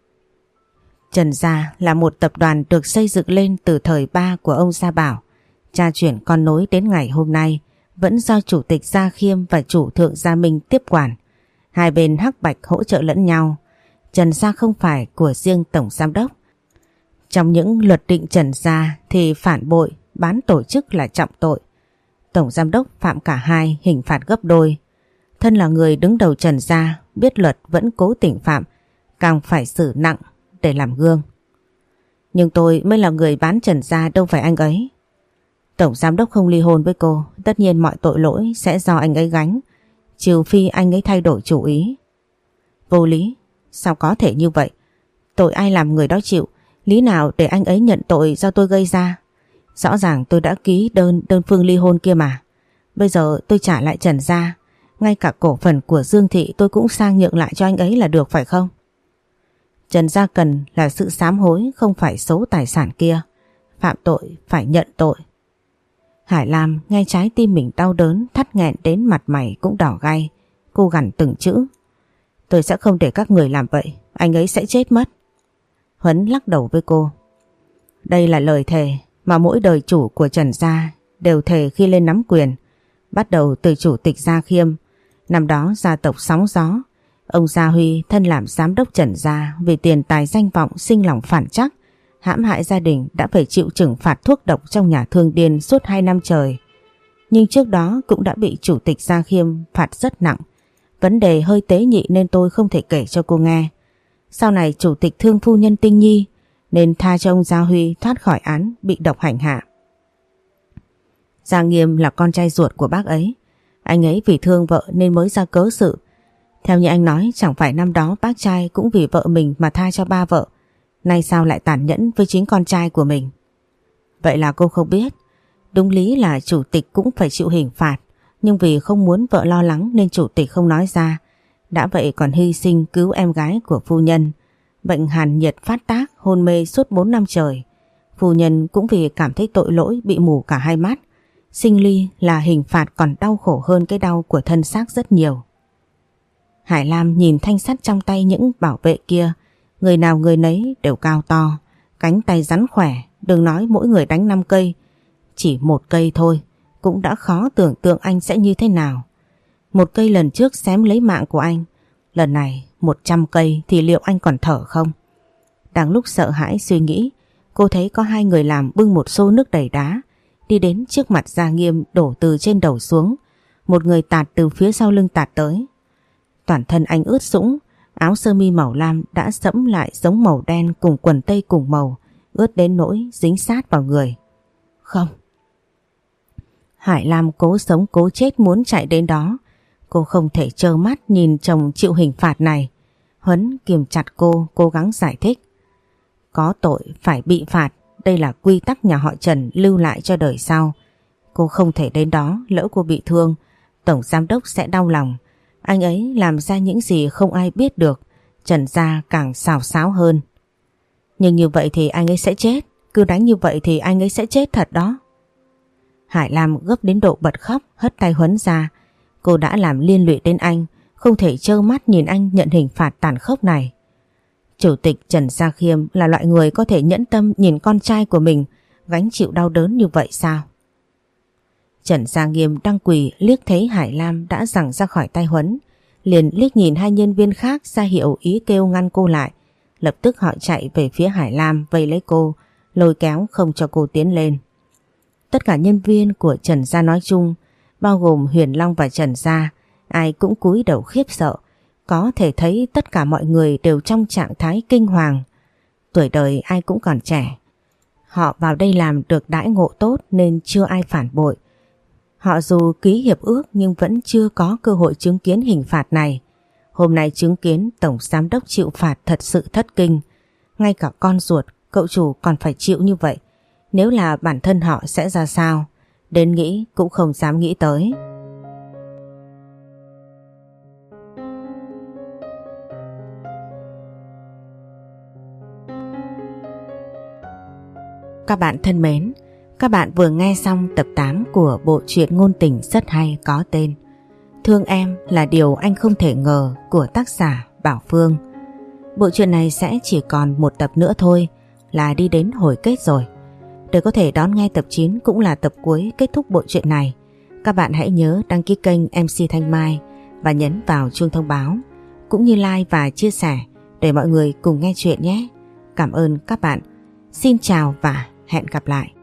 Trần Gia là một tập đoàn được xây dựng lên từ thời ba của ông Gia Bảo. Cha chuyển con nối đến ngày hôm nay vẫn do Chủ tịch Gia Khiêm và Chủ thượng Gia Minh tiếp quản. Hai bên hắc bạch hỗ trợ lẫn nhau. Trần Gia không phải của riêng tổng giám đốc. Trong những luật định Trần Gia thì phản bội, bán tổ chức là trọng tội. Tổng giám đốc phạm cả hai, hình phạt gấp đôi. Thân là người đứng đầu Trần Gia, biết luật vẫn cố tình phạm, càng phải xử nặng để làm gương. Nhưng tôi mới là người bán Trần Gia, đâu phải anh ấy. Tổng giám đốc không ly hôn với cô, tất nhiên mọi tội lỗi sẽ do anh ấy gánh, trừ phi anh ấy thay đổi chủ ý. Vô lý, sao có thể như vậy? Tội ai làm người đó chịu, lý nào để anh ấy nhận tội do tôi gây ra? Rõ ràng tôi đã ký đơn đơn phương ly hôn kia mà. Bây giờ tôi trả lại Trần Gia, ngay cả cổ phần của Dương Thị tôi cũng sang nhượng lại cho anh ấy là được phải không? Trần Gia cần là sự sám hối, không phải số tài sản kia. Phạm tội phải nhận tội. Hải Lam nghe trái tim mình đau đớn, thắt nghẹn đến mặt mày cũng đỏ gay. Cô gằn từng chữ. Tôi sẽ không để các người làm vậy, anh ấy sẽ chết mất. Huấn lắc đầu với cô. Đây là lời thề mà mỗi đời chủ của Trần Gia đều thề khi lên nắm quyền. Bắt đầu từ Chủ tịch Gia Khiêm. Năm đó gia tộc sóng gió. Ông Gia Huy thân làm giám đốc Trần Gia vì tiền tài danh vọng sinh lòng phản trắc, hãm hại gia đình đã phải chịu trừng phạt thuốc độc trong nhà thương điên suốt hai năm trời. Nhưng trước đó cũng đã bị Chủ tịch Gia Khiêm phạt rất nặng. Vấn đề hơi tế nhị nên tôi không thể kể cho cô nghe. Sau này Chủ tịch Thương phu nhân Tinh Nhi nên tha cho ông Gia Huy thoát khỏi án bị độc hành hạ. Gia Nghiêm là con trai ruột của bác ấy. Anh ấy vì thương vợ nên mới ra cớ sự. Theo như anh nói, chẳng phải năm đó bác trai cũng vì vợ mình mà tha cho ba vợ. Nay sao lại tàn nhẫn với chính con trai của mình? Vậy là cô không biết. Đúng lý là chủ tịch cũng phải chịu hình phạt, nhưng vì không muốn vợ lo lắng nên chủ tịch không nói ra. Đã vậy còn hy sinh cứu em gái của phu nhân. Bệnh hàn nhiệt phát tác, hôn mê suốt bốn năm trời. Phu nhân cũng vì cảm thấy tội lỗi bị mù cả hai mắt. Sinh ly là hình phạt còn đau khổ hơn cái đau của thân xác rất nhiều. Hải Lam nhìn thanh sắt trong tay những bảo vệ kia, người nào người nấy đều cao to, cánh tay rắn khỏe, đừng nói mỗi người đánh năm cây, chỉ một cây thôi cũng đã khó tưởng tượng anh sẽ như thế nào. Một cây lần trước xém lấy mạng của anh, lần này một trăm cây thì liệu anh còn thở không? Đang lúc sợ hãi suy nghĩ, cô thấy có hai người làm bưng một xô nước đầy đá, đi đến trước mặt Gia Nghiêm đổ từ trên đầu xuống, một người tạt từ phía sau lưng tạt tới. Toàn thân anh ướt sũng, áo sơ mi màu lam đã sẫm lại giống màu đen cùng quần tây cùng màu, ướt đến nỗi dính sát vào người. Không. Hải Lam cố sống cố chết muốn chạy đến đó. Cô không thể trơ mắt nhìn chồng chịu hình phạt này. Huấn kiềm chặt cô, cố gắng giải thích. Có tội phải bị phạt, đây là quy tắc nhà họ Trần lưu lại cho đời sau. Cô không thể đến đó, lỡ cô bị thương, tổng giám đốc sẽ đau lòng. Anh ấy làm ra những gì không ai biết được, Trần gia càng xào xáo hơn. Nhưng như vậy thì anh ấy sẽ chết, cứ đánh như vậy thì anh ấy sẽ chết thật đó. Hải Lam gấp đến độ bật khóc, hất tay Huấn ra. Cô đã làm liên lụy đến anh, không thể trơ mắt nhìn anh nhận hình phạt tàn khốc này. Chủ tịch Trần Gia Khiêm là loại người có thể nhẫn tâm nhìn con trai của mình gánh chịu đau đớn như vậy sao? Trần Gia Nghiêm đang quỳ liếc thấy Hải Lam đã giằng ra khỏi tay Huấn, liền liếc nhìn hai nhân viên khác ra hiệu ý kêu ngăn cô lại. Lập tức họ chạy về phía Hải Lam vây lấy cô, lôi kéo không cho cô tiến lên. Tất cả nhân viên của Trần Gia nói chung, bao gồm Huyền Long và Trần Gia, ai cũng cúi đầu khiếp sợ. Có thể thấy tất cả mọi người đều trong trạng thái kinh hoàng. Tuổi đời ai cũng còn trẻ. Họ vào đây làm được đãi ngộ tốt nên chưa ai phản bội. Họ dù ký hiệp ước nhưng vẫn chưa có cơ hội chứng kiến hình phạt này. Hôm nay chứng kiến tổng giám đốc chịu phạt thật sự thất kinh. Ngay cả con ruột, cậu chủ còn phải chịu như vậy. Nếu là bản thân họ sẽ ra sao? Đến nghĩ cũng không dám nghĩ tới. Các bạn thân mến, các bạn vừa nghe xong tập tám của bộ truyện ngôn tình rất hay có tên Thương Em Là Điều Anh Không Thể Ngờ của tác giả Bảo Phương. Bộ truyện này sẽ chỉ còn một tập nữa thôi là đi đến hồi kết rồi. Để có thể đón nghe tập chín cũng là tập cuối kết thúc bộ truyện này, các bạn hãy nhớ đăng ký kênh em xê Thanh Mai và nhấn vào chuông thông báo, cũng như like và chia sẻ để mọi người cùng nghe chuyện nhé. Cảm ơn các bạn. Xin chào và hẹn gặp lại.